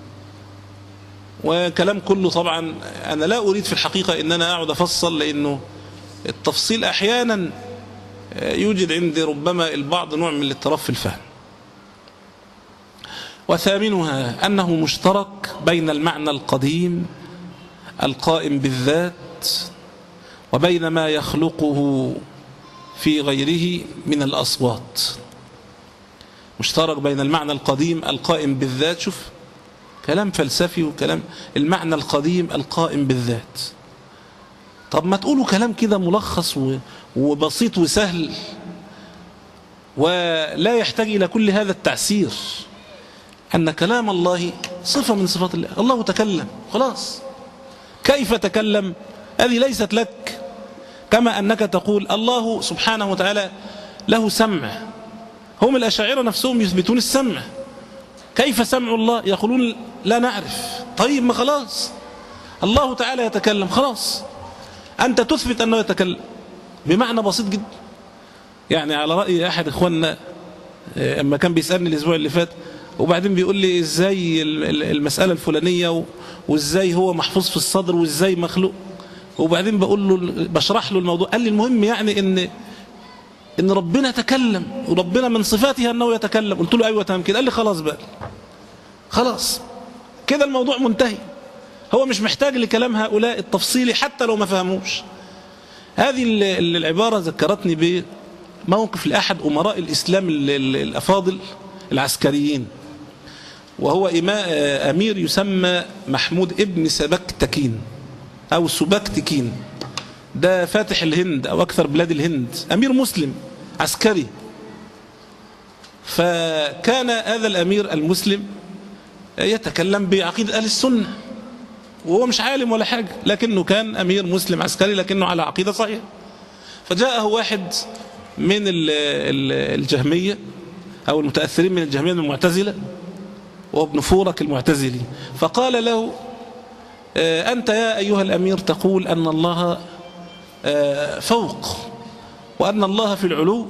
Speaker 3: وكلام كله طبعا أنا لا أريد في الحقيقة أن أنا أعود أفصل، لأنه التفصيل أحيانا يوجد عند ربما البعض نوع من الاضطراب في الفهم. وثامنها أنه مشترك بين المعنى القديم القائم بالذات وبين ما يخلقه في غيره من الأصوات. مشترك بين المعنى القديم القائم بالذات، شوف كلام فلسفي وكلام المعنى القديم القائم بالذات. طب ما تقولوا كلام كده ملخص وبسيط وسهل ولا يحتاج إلى كل هذا التعسير، أن كلام الله صفة من صفات الله. الله تكلم خلاص، كيف تكلم هذه ليست لك، كما أنك تقول الله سبحانه وتعالى له سمع. هم الأشاعرة نفسهم يثبتون السمع. كيف سمع الله؟ يقولون لا نعرف. طيب ما خلاص الله تعالى يتكلم، خلاص أنت تثبت أنه يتكلم بمعنى بسيط جدا. يعني على رأي أحد إخواننا أما كان بيسألني الأسبوع اللي فات، وبعدين بيقول لي إزاي المسألة الفلانية وإزاي هو محفوظ في الصدر وإزاي مخلوق، وبعدين بقول له بشرح له الموضوع. قال لي المهم يعني إن إن ربنا تكلم وربنا من صفاته أنه يتكلم. قلت له أيوة تمام كده. قال لي خلاص بقى، خلاص كده الموضوع منتهي. هو مش محتاج لكلام هؤلاء التفصيلي حتى لو ما فهموش. هذه العبارة ذكرتني بموقف لأحد أمراء الإسلام الأفاضل العسكريين، وهو أمير يسمى محمود ابن سبكتكين أو سبكتكين. ده فاتح الهند أو أكثر بلاد الهند، أمير مسلم عسكري. فكان هذا الأمير المسلم يتكلم بعقيدة أهل السنة، وهو مش عالم ولا حاجة، لكنه كان أمير مسلم عسكري لكنه على عقيدة صحيحة. فجاءه واحد من الجهمية أو المتأثرين من الجهمية من المعتزلة، وابن فورك المعتزلي، فقال له أنت يا أيها الأمير تقول أن الله فوق وأن الله في العلو،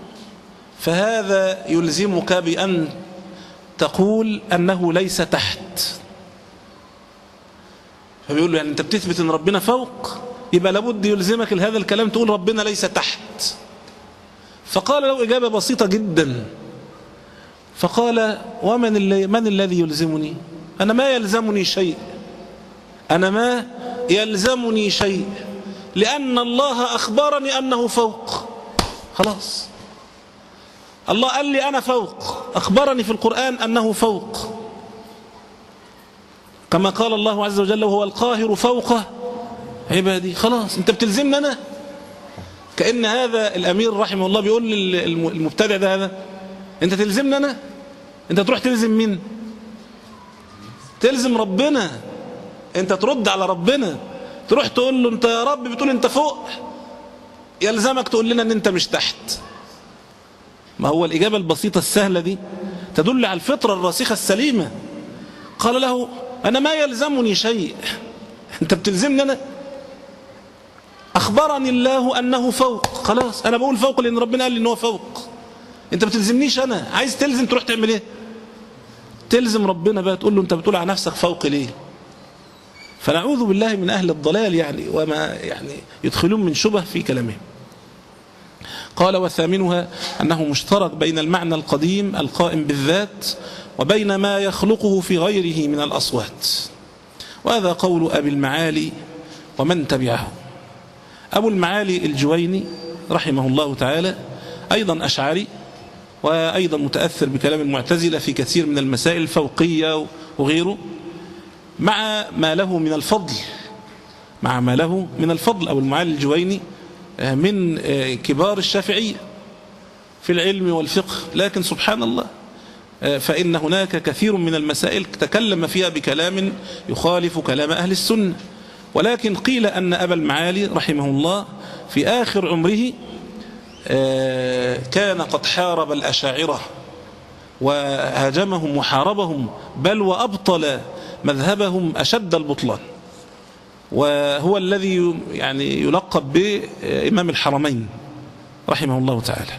Speaker 3: فهذا يلزمك بأن تقول أنه ليس تحت. فبيقول له يعني أنت بتثبت أن ربنا فوق، يبقى لابد يلزمك هذا الكلام تقول ربنا ليس تحت. فقال له إجابة بسيطة جدا، فقال ومن اللي من الذي يلزمني؟ أنا ما يلزمني شيء، أنا ما يلزمني شيء، لأن الله أخبرني أنه فوق. خلاص الله قال لي أنا فوق، أخبرني في القرآن أنه فوق، كما قال الله عز وجل وهو القاهر فوق عبادي. خلاص أنت بتلزمني أنا. كأن هذا الأمير رحمه الله بيقول للمبتدع ده هذا أنت تلزمني أنا، أنت تروح تلزم مين؟ تلزم ربنا، أنت ترد على ربنا، تروح تقول له انت يا رب بتقول انت فوق، يلزمك تقول لنا ان انت مش تحت. ما هو الإجابة البسيطة السهلة دي تدل على الفطرة الراسخة السليمة. قال له أنا ما يلزمني شيء، أنت بتلزمني أنا؟ أخبرني الله أنه فوق، خلاص أنا بقول فوق لأن ربنا قال لي أنه فوق. أنت بتلزمنيش أنا، عايز تلزم تروح تعمل إيه؟ تلزم ربنا بقى، تقول له أنت بتقول على نفسك فوق ليه؟ فنعوذ بالله من أهل الضلال يعني وما يعني يدخلون من شبه في كلامهم. قال وثامنها أنه مشترك بين المعنى القديم القائم بالذات وبين ما يخلقه في غيره من الأصوات. وهذا قول أبي المعالي ومن تبعه. أبو المعالي الجويني رحمه الله تعالى أيضا أشعري، وأيضا متأثر بكلام المعتزلة في كثير من المسائل الفوقية وغيره، مع ما له من الفضل مع ما له من الفضل. أبو المعالي الجويني من كبار الشافعية في العلم والفقه، لكن سبحان الله فإن هناك كثير من المسائل تكلم فيها بكلام يخالف كلام أهل السنة. ولكن قيل أن أبا المعالي رحمه الله في آخر عمره كان قد حارب الأشاعرة وهاجمهم وحاربهم، بل وأبطل مذهبهم أشد البطلان، وهو الذي يعني يلقب بإمام الحرمين رحمه الله تعالى.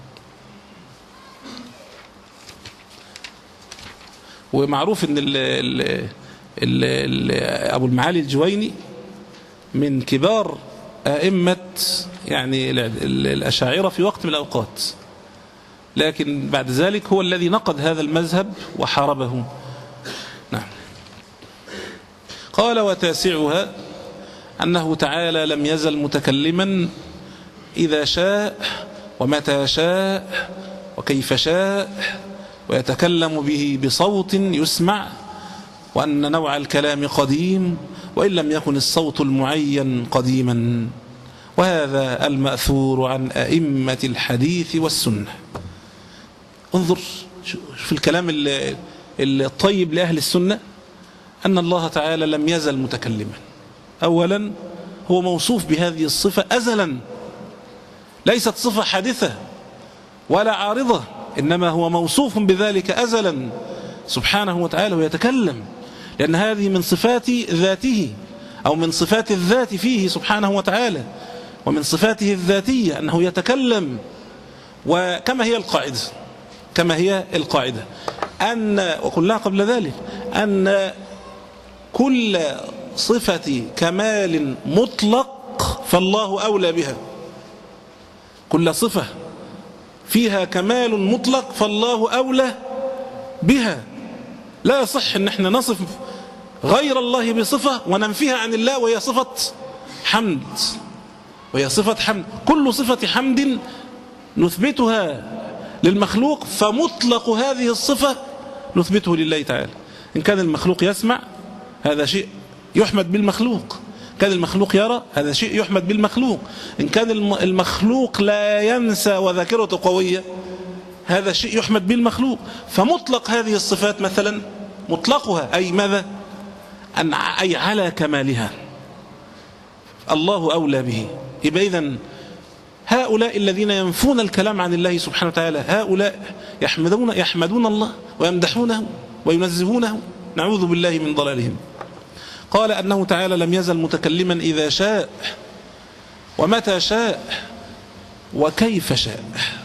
Speaker 3: ومعروف أن ال ال ال ال أبو المعالي الجويني من كبار أئمة يعني الأشاعرة في وقت من الأوقات، لكن بعد ذلك هو الذي نقد هذا المذهب وحاربه. نعم. قال وتاسعها أنه تعالى لم يزل متكلما إذا شاء ومتى شاء وكيف شاء، ويتكلم به بصوت يسمع، وأن نوع الكلام قديم وإن لم يكن الصوت المعين قديما. وهذا المأثور عن أئمة الحديث والسنة. انظر في الكلام الطيب لأهل السنة أن الله تعالى لم يزل متكلما. أولا هو موصوف بهذه الصفة أزلا، ليست صفة حادثة ولا عارضة، إنما هو موصوف بذلك أزلا سبحانه وتعالى ويتكلم، لأن هذه من صفات ذاته أو من صفات الذات فيه سبحانه وتعالى، ومن صفاته الذاتية أنه يتكلم. وكما هي القاعدة كما هي القاعدة أن وقلنا قبل ذلك أن كل صفة كمال مطلق فالله أولى بها. كل صفة فيها كمال مطلق فالله أولى بها. لا يصح أن احنا نصف غير الله بصفة وننفيها عن الله، وهي صفة حمد وهي صفة حمد كل صفة حمد نثبتها للمخلوق، فمطلق هذه الصفة نثبته لله تعالى. إن كان المخلوق يسمع هذا شيء يحمد بالمخلوق، كان المخلوق يرى هذا شيء يحمد بالمخلوق، إن كان المخلوق لا ينسى وذاكرته قوية هذا شيء يحمد بالمخلوق. فمطلق هذه الصفات مثلا مطلقها أي ماذا؟ أن أي على كمالها الله أولى به. يبقى إذن هؤلاء الذين ينفون الكلام عن الله سبحانه وتعالى هؤلاء يحمدون, يحمدون الله ويمدحونه وينزهونه، نعوذ بالله من ضلالهم. قال أنه تعالى لم يزل متكلما إذا شاء ومتى شاء وكيف شاء.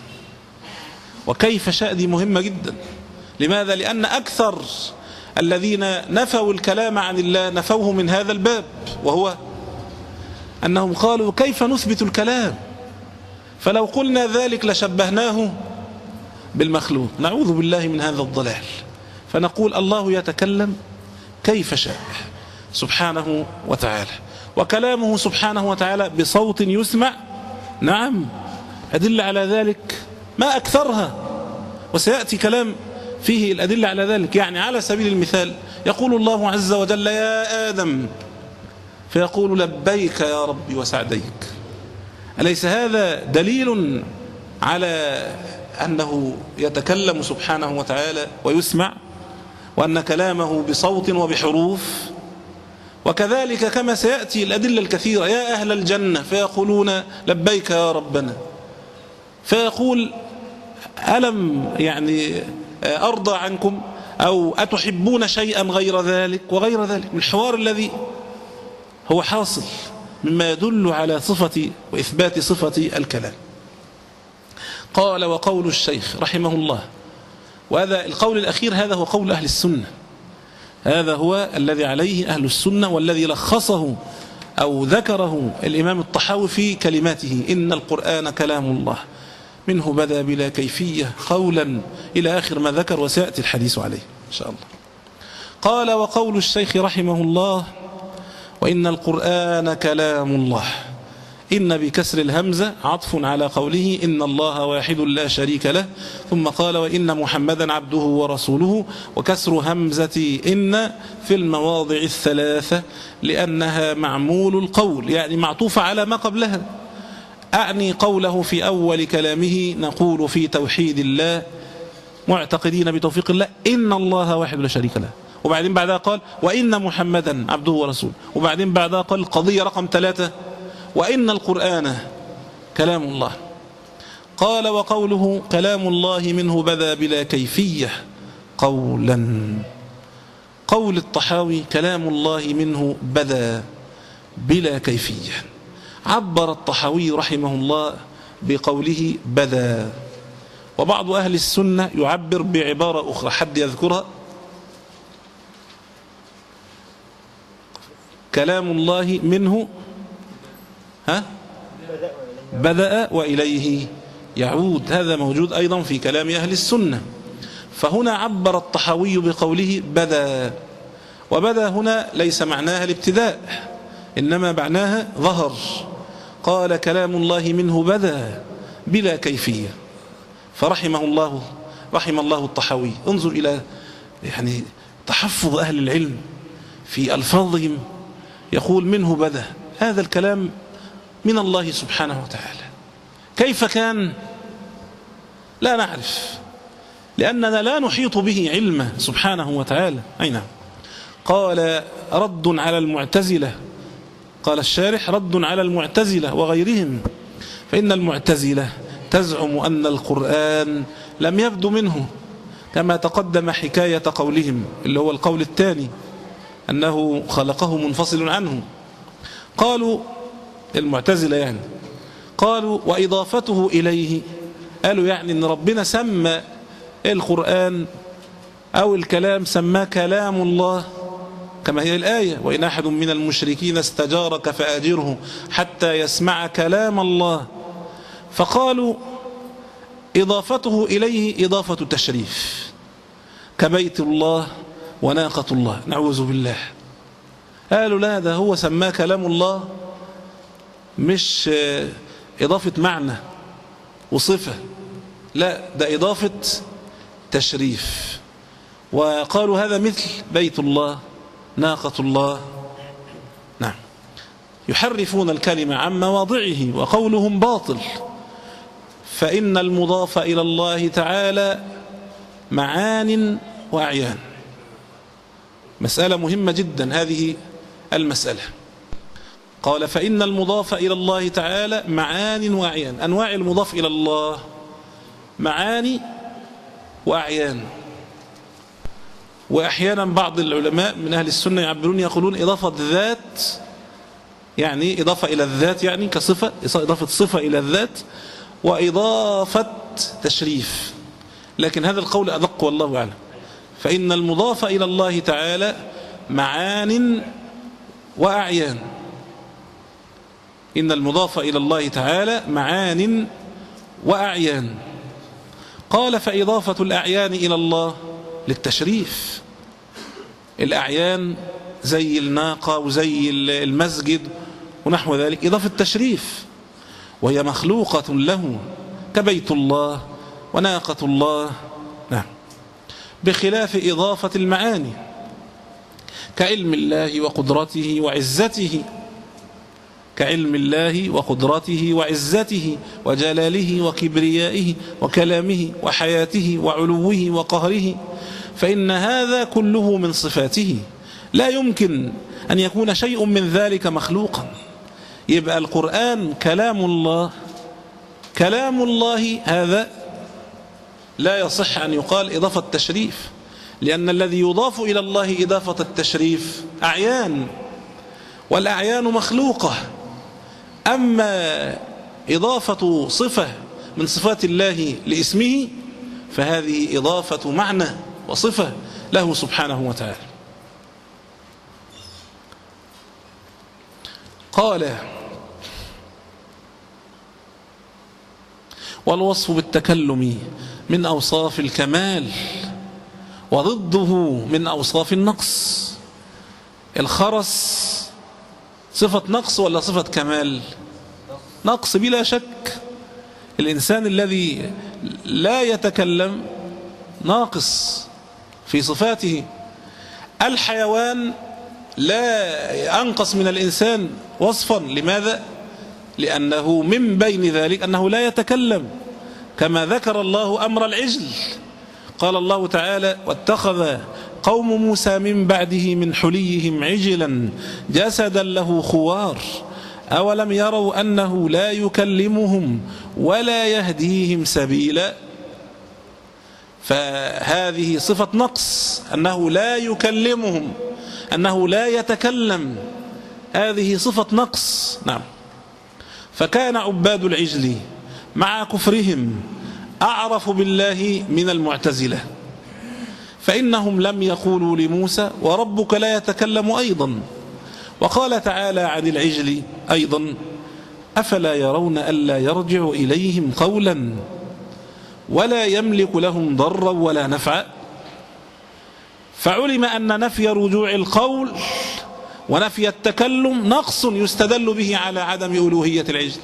Speaker 3: وكيف شاء دي مهمة جدا. لماذا؟ لأن أكثر الذين نفوا الكلام عن الله نفوه من هذا الباب، وهو أنهم قالوا كيف نثبت الكلام؟ فلو قلنا ذلك لشبهناه بالمخلوق، نعوذ بالله من هذا الضلال. فنقول الله يتكلم كيف شاء سبحانه وتعالى، وكلامه سبحانه وتعالى بصوت يسمع. نعم، أدل على ذلك ما أكثرها، وسيأتي كلام فيه الأدلة على ذلك. يعني على سبيل المثال يقول الله عز وجل يا آدم، فيقول لبيك يا ربي وسعديك. أليس هذا دليل على أنه يتكلم سبحانه وتعالى ويسمع، وأن كلامه بصوت وبحروف؟ وكذلك كما سيأتي الأدلة الكثيرة، يا أهل الجنة فيقولون لبيك يا ربنا، فيقول ألم يعني أرضى عنكم أو أتحبون شيئا غير ذلك وغير ذلك من الحوار الذي هو حاصل، مما يدل على صفة وإثبات صفة الكلام. قال وقول الشيخ رحمه الله، وهذا القول الأخير هذا هو قول أهل السنة، هذا هو الذي عليه أهل السنة والذي لخصه أو ذكره الإمام الطحاوي في كلماته: إن القرآن كلام الله منه بدا بلا كيفية قولا إلى آخر ما ذكر، وسيأتي الحديث عليه إن شاء الله. قال وقول الشيخ رحمه الله: وإن القرآن كلام الله. إن بكسر الهمزة عطف على قوله إن الله واحد لا شريك له، ثم قال وإن محمدا عبده ورسوله، وكسر همزة إن في المواضع الثلاثة لأنها معمول القول، يعني معطوفة على ما قبلها. أعني قوله في أول كلامه نقول في توحيد الله معتقدين بتوفيق الله إن الله واحد لا شريك له، وبعدين بعدها قال وإن محمدا عبده ورسوله، وبعدين بعدها قال القضية رقم ثلاثة وإن القرآن كلام الله. قال وقوله كلام الله منه بدا بلا كيفية قولا. قول الطحاوي كلام الله منه بدا بلا كيفية، عبر الطحاوي رحمه الله بقوله بدا، وبعض أهل السنة يعبر بعبارة أخرى، حد يذكرها؟ كلام الله منه ها بدأ وإليه يعود، هذا موجود أيضا في كلام أهل السنة. فهنا عبر الطحاوي بقوله بدا، وبدا هنا ليس معناها الابتداء إنما معناها ظهر. قال كلام الله منه بدا بلا كيفية، فرحمه الله رحم الله الطحاوي. انظر إلى يعني تحفظ أهل العلم في ألفاظهم، يقول منه بدا، هذا الكلام من الله سبحانه وتعالى، كيف كان لا نعرف لأننا لا نحيط به علمه سبحانه وتعالى. أي نعم. قال رد على المعتزلة، قال الشارح رد على المعتزلة وغيرهم، فإن المعتزلة تزعم أن القرآن لم يبدو منه كما تقدم حكاية قولهم اللي هو القول الثاني أنه خلقه منفصل عنه. قالوا المعتزلة يعني قالوا وإضافته إليه، قالوا يعني أن ربنا سمى القرآن أو الكلام سماه كلام الله كما هي الآية وإن أحد من المشركين استجارك فأجره حتى يسمع كلام الله. فقالوا إضافته إليه إضافة تشريف كبيت الله وناقة الله، نعوذ بالله. قالوا لا، ده هو سماه كلام الله، مش إضافة معنى وصفة، لا ده إضافة تشريف. وقالوا هذا مثل بيت الله ناقة الله. نعم، يحرفون الكلمة عن مواضعه وقولهم باطل. فإن المضاف إلى الله تعالى معان وأعيان. مسألة مهمة جدا هذه المسألة. قال فإن المضاف إلى الله تعالى معان وأعيان. أنواع المضاف إلى الله معاني وأعيان. وأحيانا بعض العلماء من أهل السنة يعبرون يقولون إضافة ذات، يعني إضافة إلى الذات يعني كصفة، إضافة صفة إلى الذات، وإضافة تشريف، لكن هذا القول أدق والله أعلم. فإن المضاف إلى الله تعالى معان وأعيان. إن المضاف إلى الله تعالى معان وأعيان. قال فإضافة الأعيان إلى الله للتشريف. الأعيان زي الناقة وزي المسجد ونحو ذلك إضافة تشريف، وهي مخلوقة له كبيت الله وناقة الله. نعم. بخلاف إضافة المعاني كعلم الله وقدرته وعزته، كعلم الله وقدرته وعزته وجلاله وكبريائه وكلامه وحياته وعلوه وقهره، فإن هذا كله من صفاته لا يمكن أن يكون شيء من ذلك مخلوقا. يبقى القرآن كلام الله، كلام الله هذا لا يصح أن يقال إضافة تشريف، لأن الذي يضاف إلى الله إضافة التشريف أعيان، والأعيان مخلوقة. أما إضافة صفة من صفات الله لاسمه فهذه إضافة معنى وصفة له سبحانه وتعالى. قال: والوصف بالتكلم من أوصاف الكمال وضده من أوصاف النقص. الخرس صفة نقص ولا صفة كمال؟ نقص بلا شك. الإنسان الذي لا يتكلم ناقص في صفاته. الحيوان لا أنقص من الإنسان وصفا. لماذا؟ لأنه من بين ذلك أنه لا يتكلم، كما ذكر الله أمر العجل. قال الله تعالى: واتخذ قوم موسى من بعده من حليهم عجلا جسدا له خوار أولم يروا أنه لا يكلمهم ولا يهديهم سبيلا. فهذه صفة نقص، أنه لا يكلمهم، أنه لا يتكلم، هذه صفة نقص. نعم. فكان عباد العجل مع كفرهم أعرف بالله من المعتزلة، فإنهم لم يقولوا لموسى وربك لا يتكلم أيضا. وقال تعالى عن العجل أيضا: أفلا يرون ألا يرجع إليهم قولا ولا يملك لهم ضرا ولا نفعا. فعلم أن نفي رجوع القول ونفي التكلم نقص يستدل به على عدم ألوهية العجل.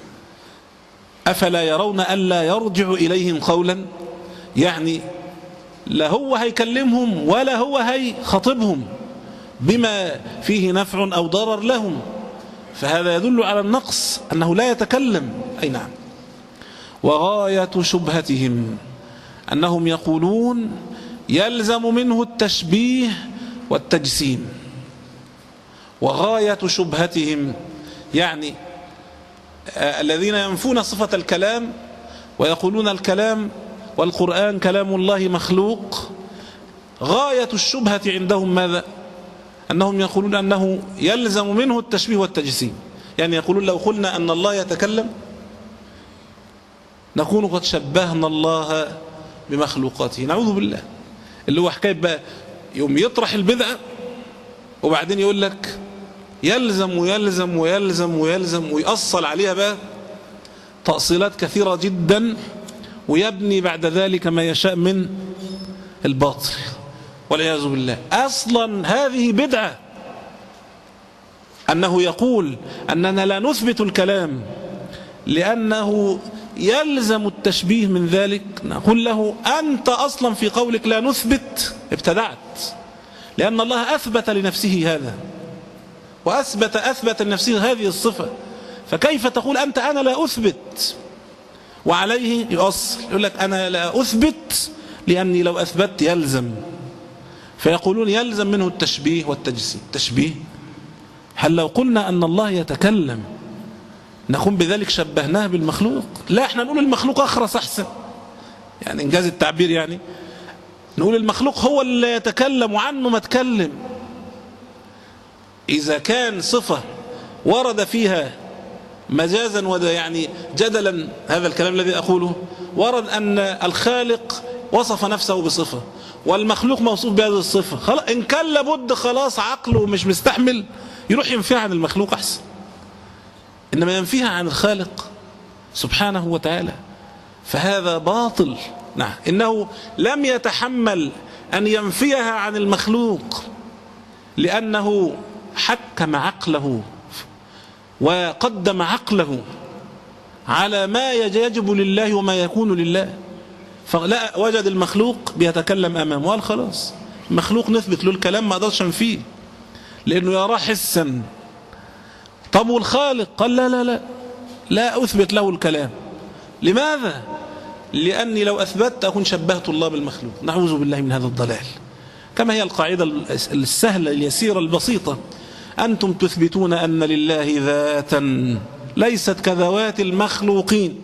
Speaker 3: أفلا يرون ألا يرجع إليهم قولا، يعني لا هو هيكلمهم ولا هو هيخاطبهم بما فيه نفع أو ضرر لهم، فهذا يدل على النقص، أنه لا يتكلم. أي نعم. وغاية شبهتهم أنهم يقولون يلزم منه التشبيه والتجسيم. وغاية شبهتهم يعني الذين ينفون صفة الكلام ويقولون الكلام والقرآن كلام الله مخلوق. غاية الشبهة عندهم ماذا؟ أنهم يقولون أنه يلزم منه التشبيه والتجسيم. يعني يقولون لو قلنا أن الله يتكلم نكون قد شبهنا الله بمخلوقاته. نعوذ بالله. اللي هو حكاية بقى يوم يطرح البدعة وبعدين يقول لك يلزم ويلزم ويلزم ويلزم ويأصل عليها بقى تأصيلات كثيرة جدا، ويبني بعد ذلك ما يشاء من الباطل والعياذ بالله. أصلا هذه بدعة، أنه يقول أننا لا نثبت الكلام لأنه يلزم التشبيه من ذلك. نقول له أنت أصلا في قولك لا نثبت ابتدعت، لأن الله أثبت لنفسه هذا وأثبت أثبت لنفسه هذه الصفة، فكيف تقول أنت أنا لا أثبت؟ وعليه يؤصل يقول لك أنا لا أثبت لأني لو أثبت يلزم، فيقولون يلزم منه التشبيه والتجسيم. تشبيه؟ هل لو قلنا أن الله يتكلم نقوم بذلك شبهناه بالمخلوق؟ لا، احنا نقول المخلوق أخرس أحسن، يعني إنجاز التعبير، يعني نقول المخلوق هو اللي يتكلم وعنه ما تكلم. إذا كان صفة ورد فيها مجازا وده يعني جدلا، هذا الكلام الذي أقوله، ورد أن الخالق وصف نفسه بصفة والمخلوق موصوف بهذه الصفة، خلاص إن كان لابد خلاص عقله مش مستحمل يروح ينفيها عن المخلوق أحسن، إنما ينفيها عن الخالق سبحانه وتعالى، فهذا باطل. نعم، إنه لم يتحمل أن ينفيها عن المخلوق لأنه حكم عقله وقدم عقله على ما يجب لله وما يكون لله، فلا وجد المخلوق بيتكلم أمامه وقال خلاص المخلوق نثبت له الكلام ما أقدرش أنفيه لأنه يراه حسا. طب والخالق قال لا لا لا لا أثبت له الكلام. لماذا؟ لأني لو أثبت أكون شبهت الله بالمخلوق. نعوذ بالله من هذا الضلال. كما هي القاعدة السهلة اليسيرة البسيطة: أنتم تثبتون أن لله ذاتا ليست كذوات المخلوقين،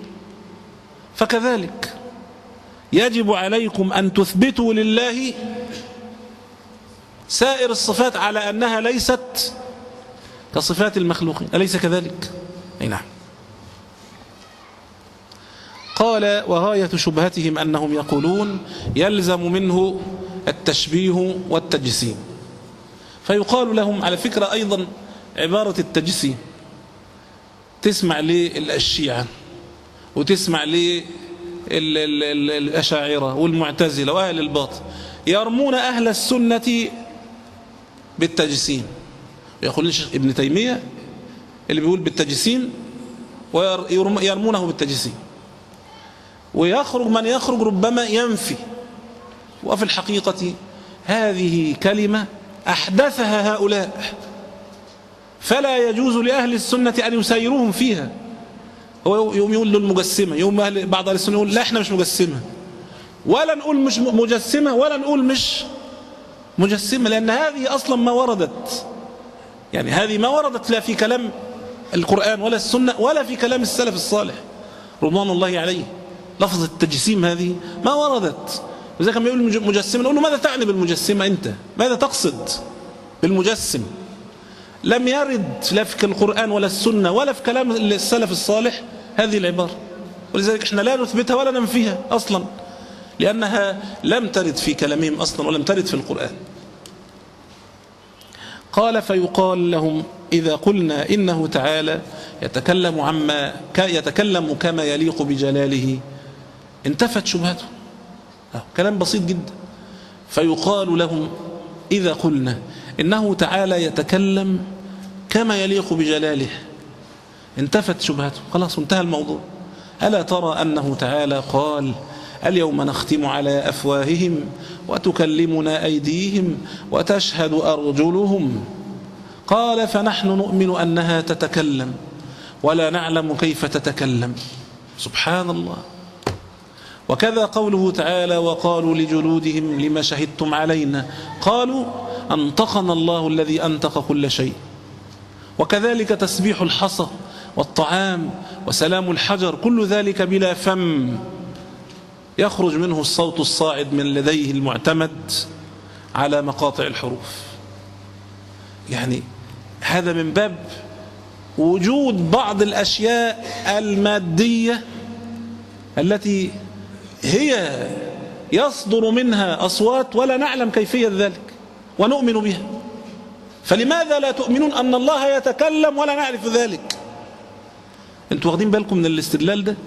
Speaker 3: فكذلك يجب عليكم أن تثبتوا لله سائر الصفات على أنها ليست كصفات المخلوقين، أليس كذلك؟ أي نعم. قال: وغاية شبهتهم أنهم يقولون يلزم منه التشبيه والتجسيم. فيقال لهم على فكرة أيضا عبارة التجسيم تسمع للشيعة وتسمع للأشاعرة والمعتزلة وأهل الباطل يرمون أهل السنة بالتجسيم. يقول ابن تيمية اللي بيقول بالتجسيم ويرمونه بالتجسيم، ويخرج من يخرج ربما ينفي. وفي الحقيقة هذه كلمة أحدثها هؤلاء، فلا يجوز لأهل السنة أن يسيروهم فيها. هو يوم يقول له المجسمة، يوم أهل بعض أهل السنة يقول لا احنا مش مجسمة، ولا نقول مش مجسمة ولا نقول مش مجسمة، لأن هذه أصلا ما وردت، يعني هذه ما وردت لا في كلام القرآن ولا السنة ولا في كلام السلف الصالح رضوان الله عليه. لفظ التجسيم هذه ما وردت. وإذا كان يقول مجسمة نقول له ماذا تعني بالمجسمة أنت؟ ماذا تقصد بالمجسم؟ لم يرد لا في القرآن ولا السنة ولا في كلام السلف الصالح هذه العبارة، ولذلك احنا لا نثبتها ولا ننفيها أصلا، لأنها لم ترد في كلامهم أصلا ولم ترد في القرآن. قال: فيقال لهم إذا قلنا إنه تعالى يتكلم عما يتكلم كما يليق بجلاله انتفت شبهته. كلام بسيط جدا. فيقال لهم إذا قلنا إنه تعالى يتكلم كما يليق بجلاله انتفت شبهته، خلاص انتهى الموضوع. ألا ترى أنه تعالى قال: اليوم نختم على أفواههم وتكلمنا أيديهم وتشهد أرجلهم. قال: فنحن نؤمن أنها تتكلم ولا نعلم كيف تتكلم. سبحان الله. وكذا قوله تعالى: وقالوا لجلودهم لما شهدتم علينا قالوا أنطقنا الله الذي أنطق كل شيء. وكذلك تسبيح الحصى والطعام وسلام الحجر، كل ذلك بلا فم يخرج منه الصوت الصاعد من لديه المعتمد على مقاطع الحروف. يعني هذا من باب وجود بعض الأشياء المادية التي هي يصدر منها أصوات ولا نعلم كيفية ذلك ونؤمن بها. فلماذا لا تؤمنون أن الله يتكلم ولا نعرف ذلك؟ أنتوا واخدين بالكم من الاستدلال ده؟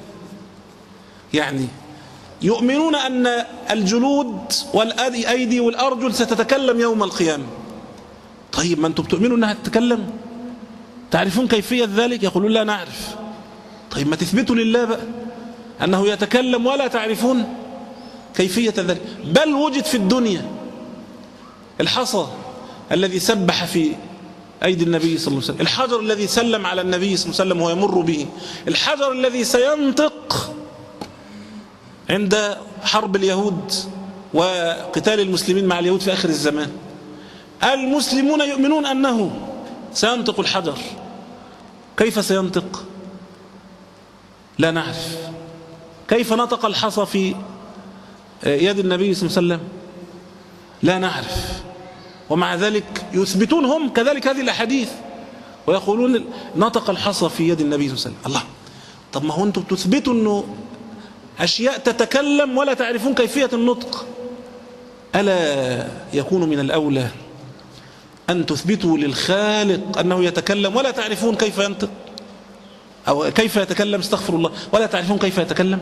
Speaker 3: يعني يؤمنون أن الجلود والأيدي والأرجل ستتكلم يوم القيامة. طيب ما أنتوا بتؤمنوا أنها تتكلم؟ تعرفون كيفية ذلك؟ يقولون لا نعرف. طيب ما تثبتوا لله بقى أنه يتكلم ولا تعرفون كيفية ذلك. بل وجد في الدنيا الحصى الذي سبح في أيدي النبي صلى الله عليه وسلم، الحجر الذي سلم على النبي صلى الله عليه وسلم وهو يمر به، الحجر الذي سينطق عند حرب اليهود وقتال المسلمين مع اليهود في آخر الزمان. المسلمون يؤمنون أنه سينطق الحجر. كيف سينطق؟ لا نعرف. كيف نطق الحصى في يد النبي صلى الله عليه وسلم؟ لا نعرف. ومع ذلك يثبتون هم كذلك هذه الأحاديث ويقولون نطق الحصى في يد النبي صلى الله عليه وسلم. الله، طب ما هو أنتم تثبتوا أنه أشياء تتكلم ولا تعرفون كيفية النطق. ألا يكون من الأولى أن تثبتوا للخالق أنه يتكلم ولا تعرفون كيف ينطق أو كيف يتكلم، استغفر الله، ولا تعرفون كيف يتكلم؟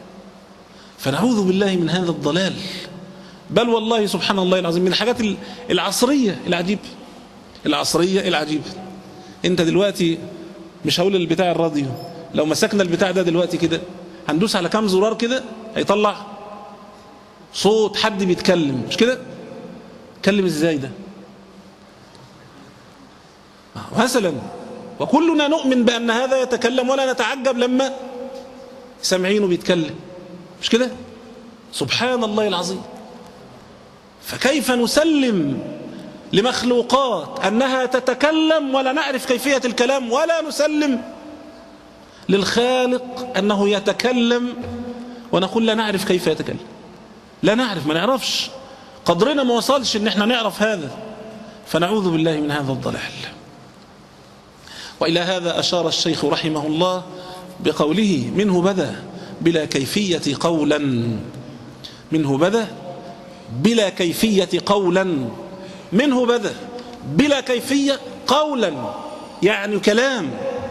Speaker 3: فنعوذ بالله من هذا الضلال. بل والله سبحان الله العظيم من الحاجات العصرية العجيبة العصرية العجيبة انت دلوقتي مش هقول البتاع الراديو، لو مسكنا البتاع ده دلوقتي كده هندوس على كام زرار كده هيطلع صوت حد بيتكلم، مش كده؟ يتكلم ازاي ده مثلا؟ وكلنا نؤمن بأن هذا يتكلم ولا نتعجب لما سمعينه بيتكلم، مش كده؟ سبحان الله العظيم. فكيف نسلم لمخلوقات أنها تتكلم ولا نعرف كيفية الكلام، ولا نسلم للخالق أنه يتكلم ونقول لا نعرف كيف يتكلم؟ لا نعرف، ما نعرفش، قدرنا ما وصلش ان احنا نعرف هذا، فنعوذ بالله من هذا الضلال. وإلى هذا أشار الشيخ رحمه الله بقوله منه بدا بلا كيفية قولا، منه بدا بلا كيفية قولا، منه بدا بلا كيفية قولا، يعني كلام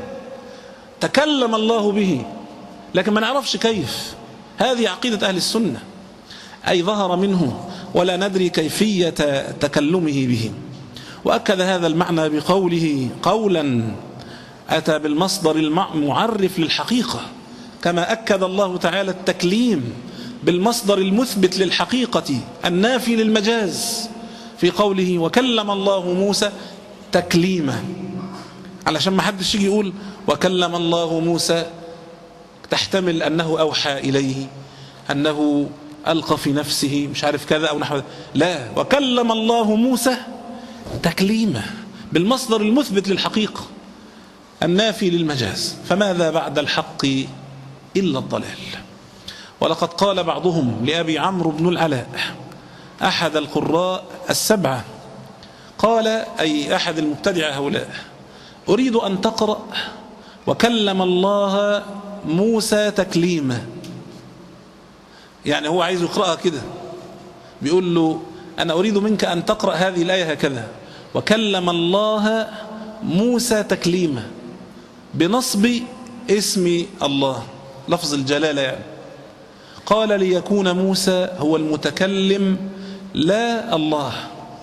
Speaker 3: تكلم الله به لكن ما نعرفش كيف. هذه عقيدة أهل السنة، أي ظهر منه ولا ندري كيفية تكلمه به. وأكد هذا المعنى بقوله قولا أتى بالمصدر المعرف للحقيقة، كما أكد الله تعالى التكليم بالمصدر المثبت للحقيقة النافي للمجاز في قوله وكلم الله موسى تكليما، علشان ما حدش يجي يقول وكلم الله موسى تحتمل أنه أوحى إليه، أنه ألقى في نفسه مش عارف كذا أو نحو، لا، وكلم الله موسى تكليما بالمصدر المثبت للحقيقة النافي للمجاز. فماذا بعد الحق إلا الضلال. ولقد قال بعضهم لأبي عمرو بن العلاء أحد القراء السبعة، قال أي أحد المبتدع هؤلاء أريد أن تقرأ وكلم الله موسى تكليما، يعني هو عايز يقرأها كده، بيقول له أنا أريد منك أن تقرأ هذه الآية هكذا وكلم الله موسى تكليما بنصب اسم الله لفظ الجلالة يعني. قال ليكون موسى هو المتكلم لا الله.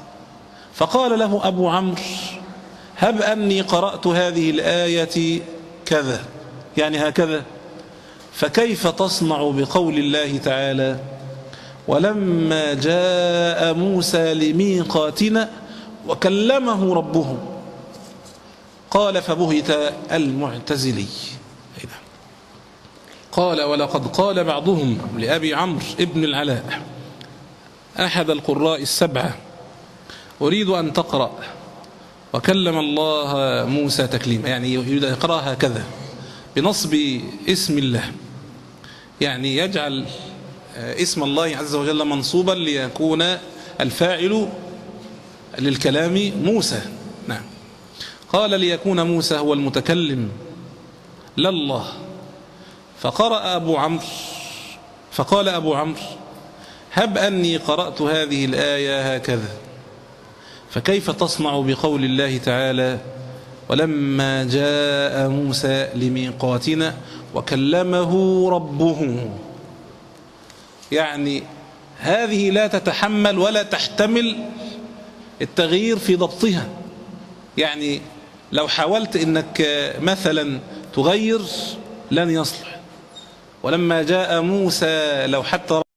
Speaker 3: فقال له أبو عمرو هب أني قرأت هذه الآية كذا، يعني هكذا، فكيف تصنع بقول الله تعالى ولما جاء موسى لميقاتنا وكلمه ربه؟ قال فبهت المعتزلي. قال ولقد قال بعضهم لأبي عمرو ابن العلاء أحد القراء السبعة أريد أن تقرأ وكلم الله موسى تكليما، يعني يريد أن يقرأها كذا بنصب اسم الله، يعني يجعل اسم الله عز وجل منصوبا ليكون الفاعل للكلام موسى. نعم. قال ليكون موسى هو المتكلم لا الله. فقرأ أبو عمرو فقال أبو عمرو هب أني قرأت هذه الآية هكذا، فكيف تصنع بقول الله تعالى ولما جاء موسى لميقاتنا وكلمه ربه؟ يعني هذه لا تتحمل ولا تحتمل التغيير في ضبطها، يعني لو حاولت انك مثلا تغير لن يصلح. ولما جاء موسى لو حتى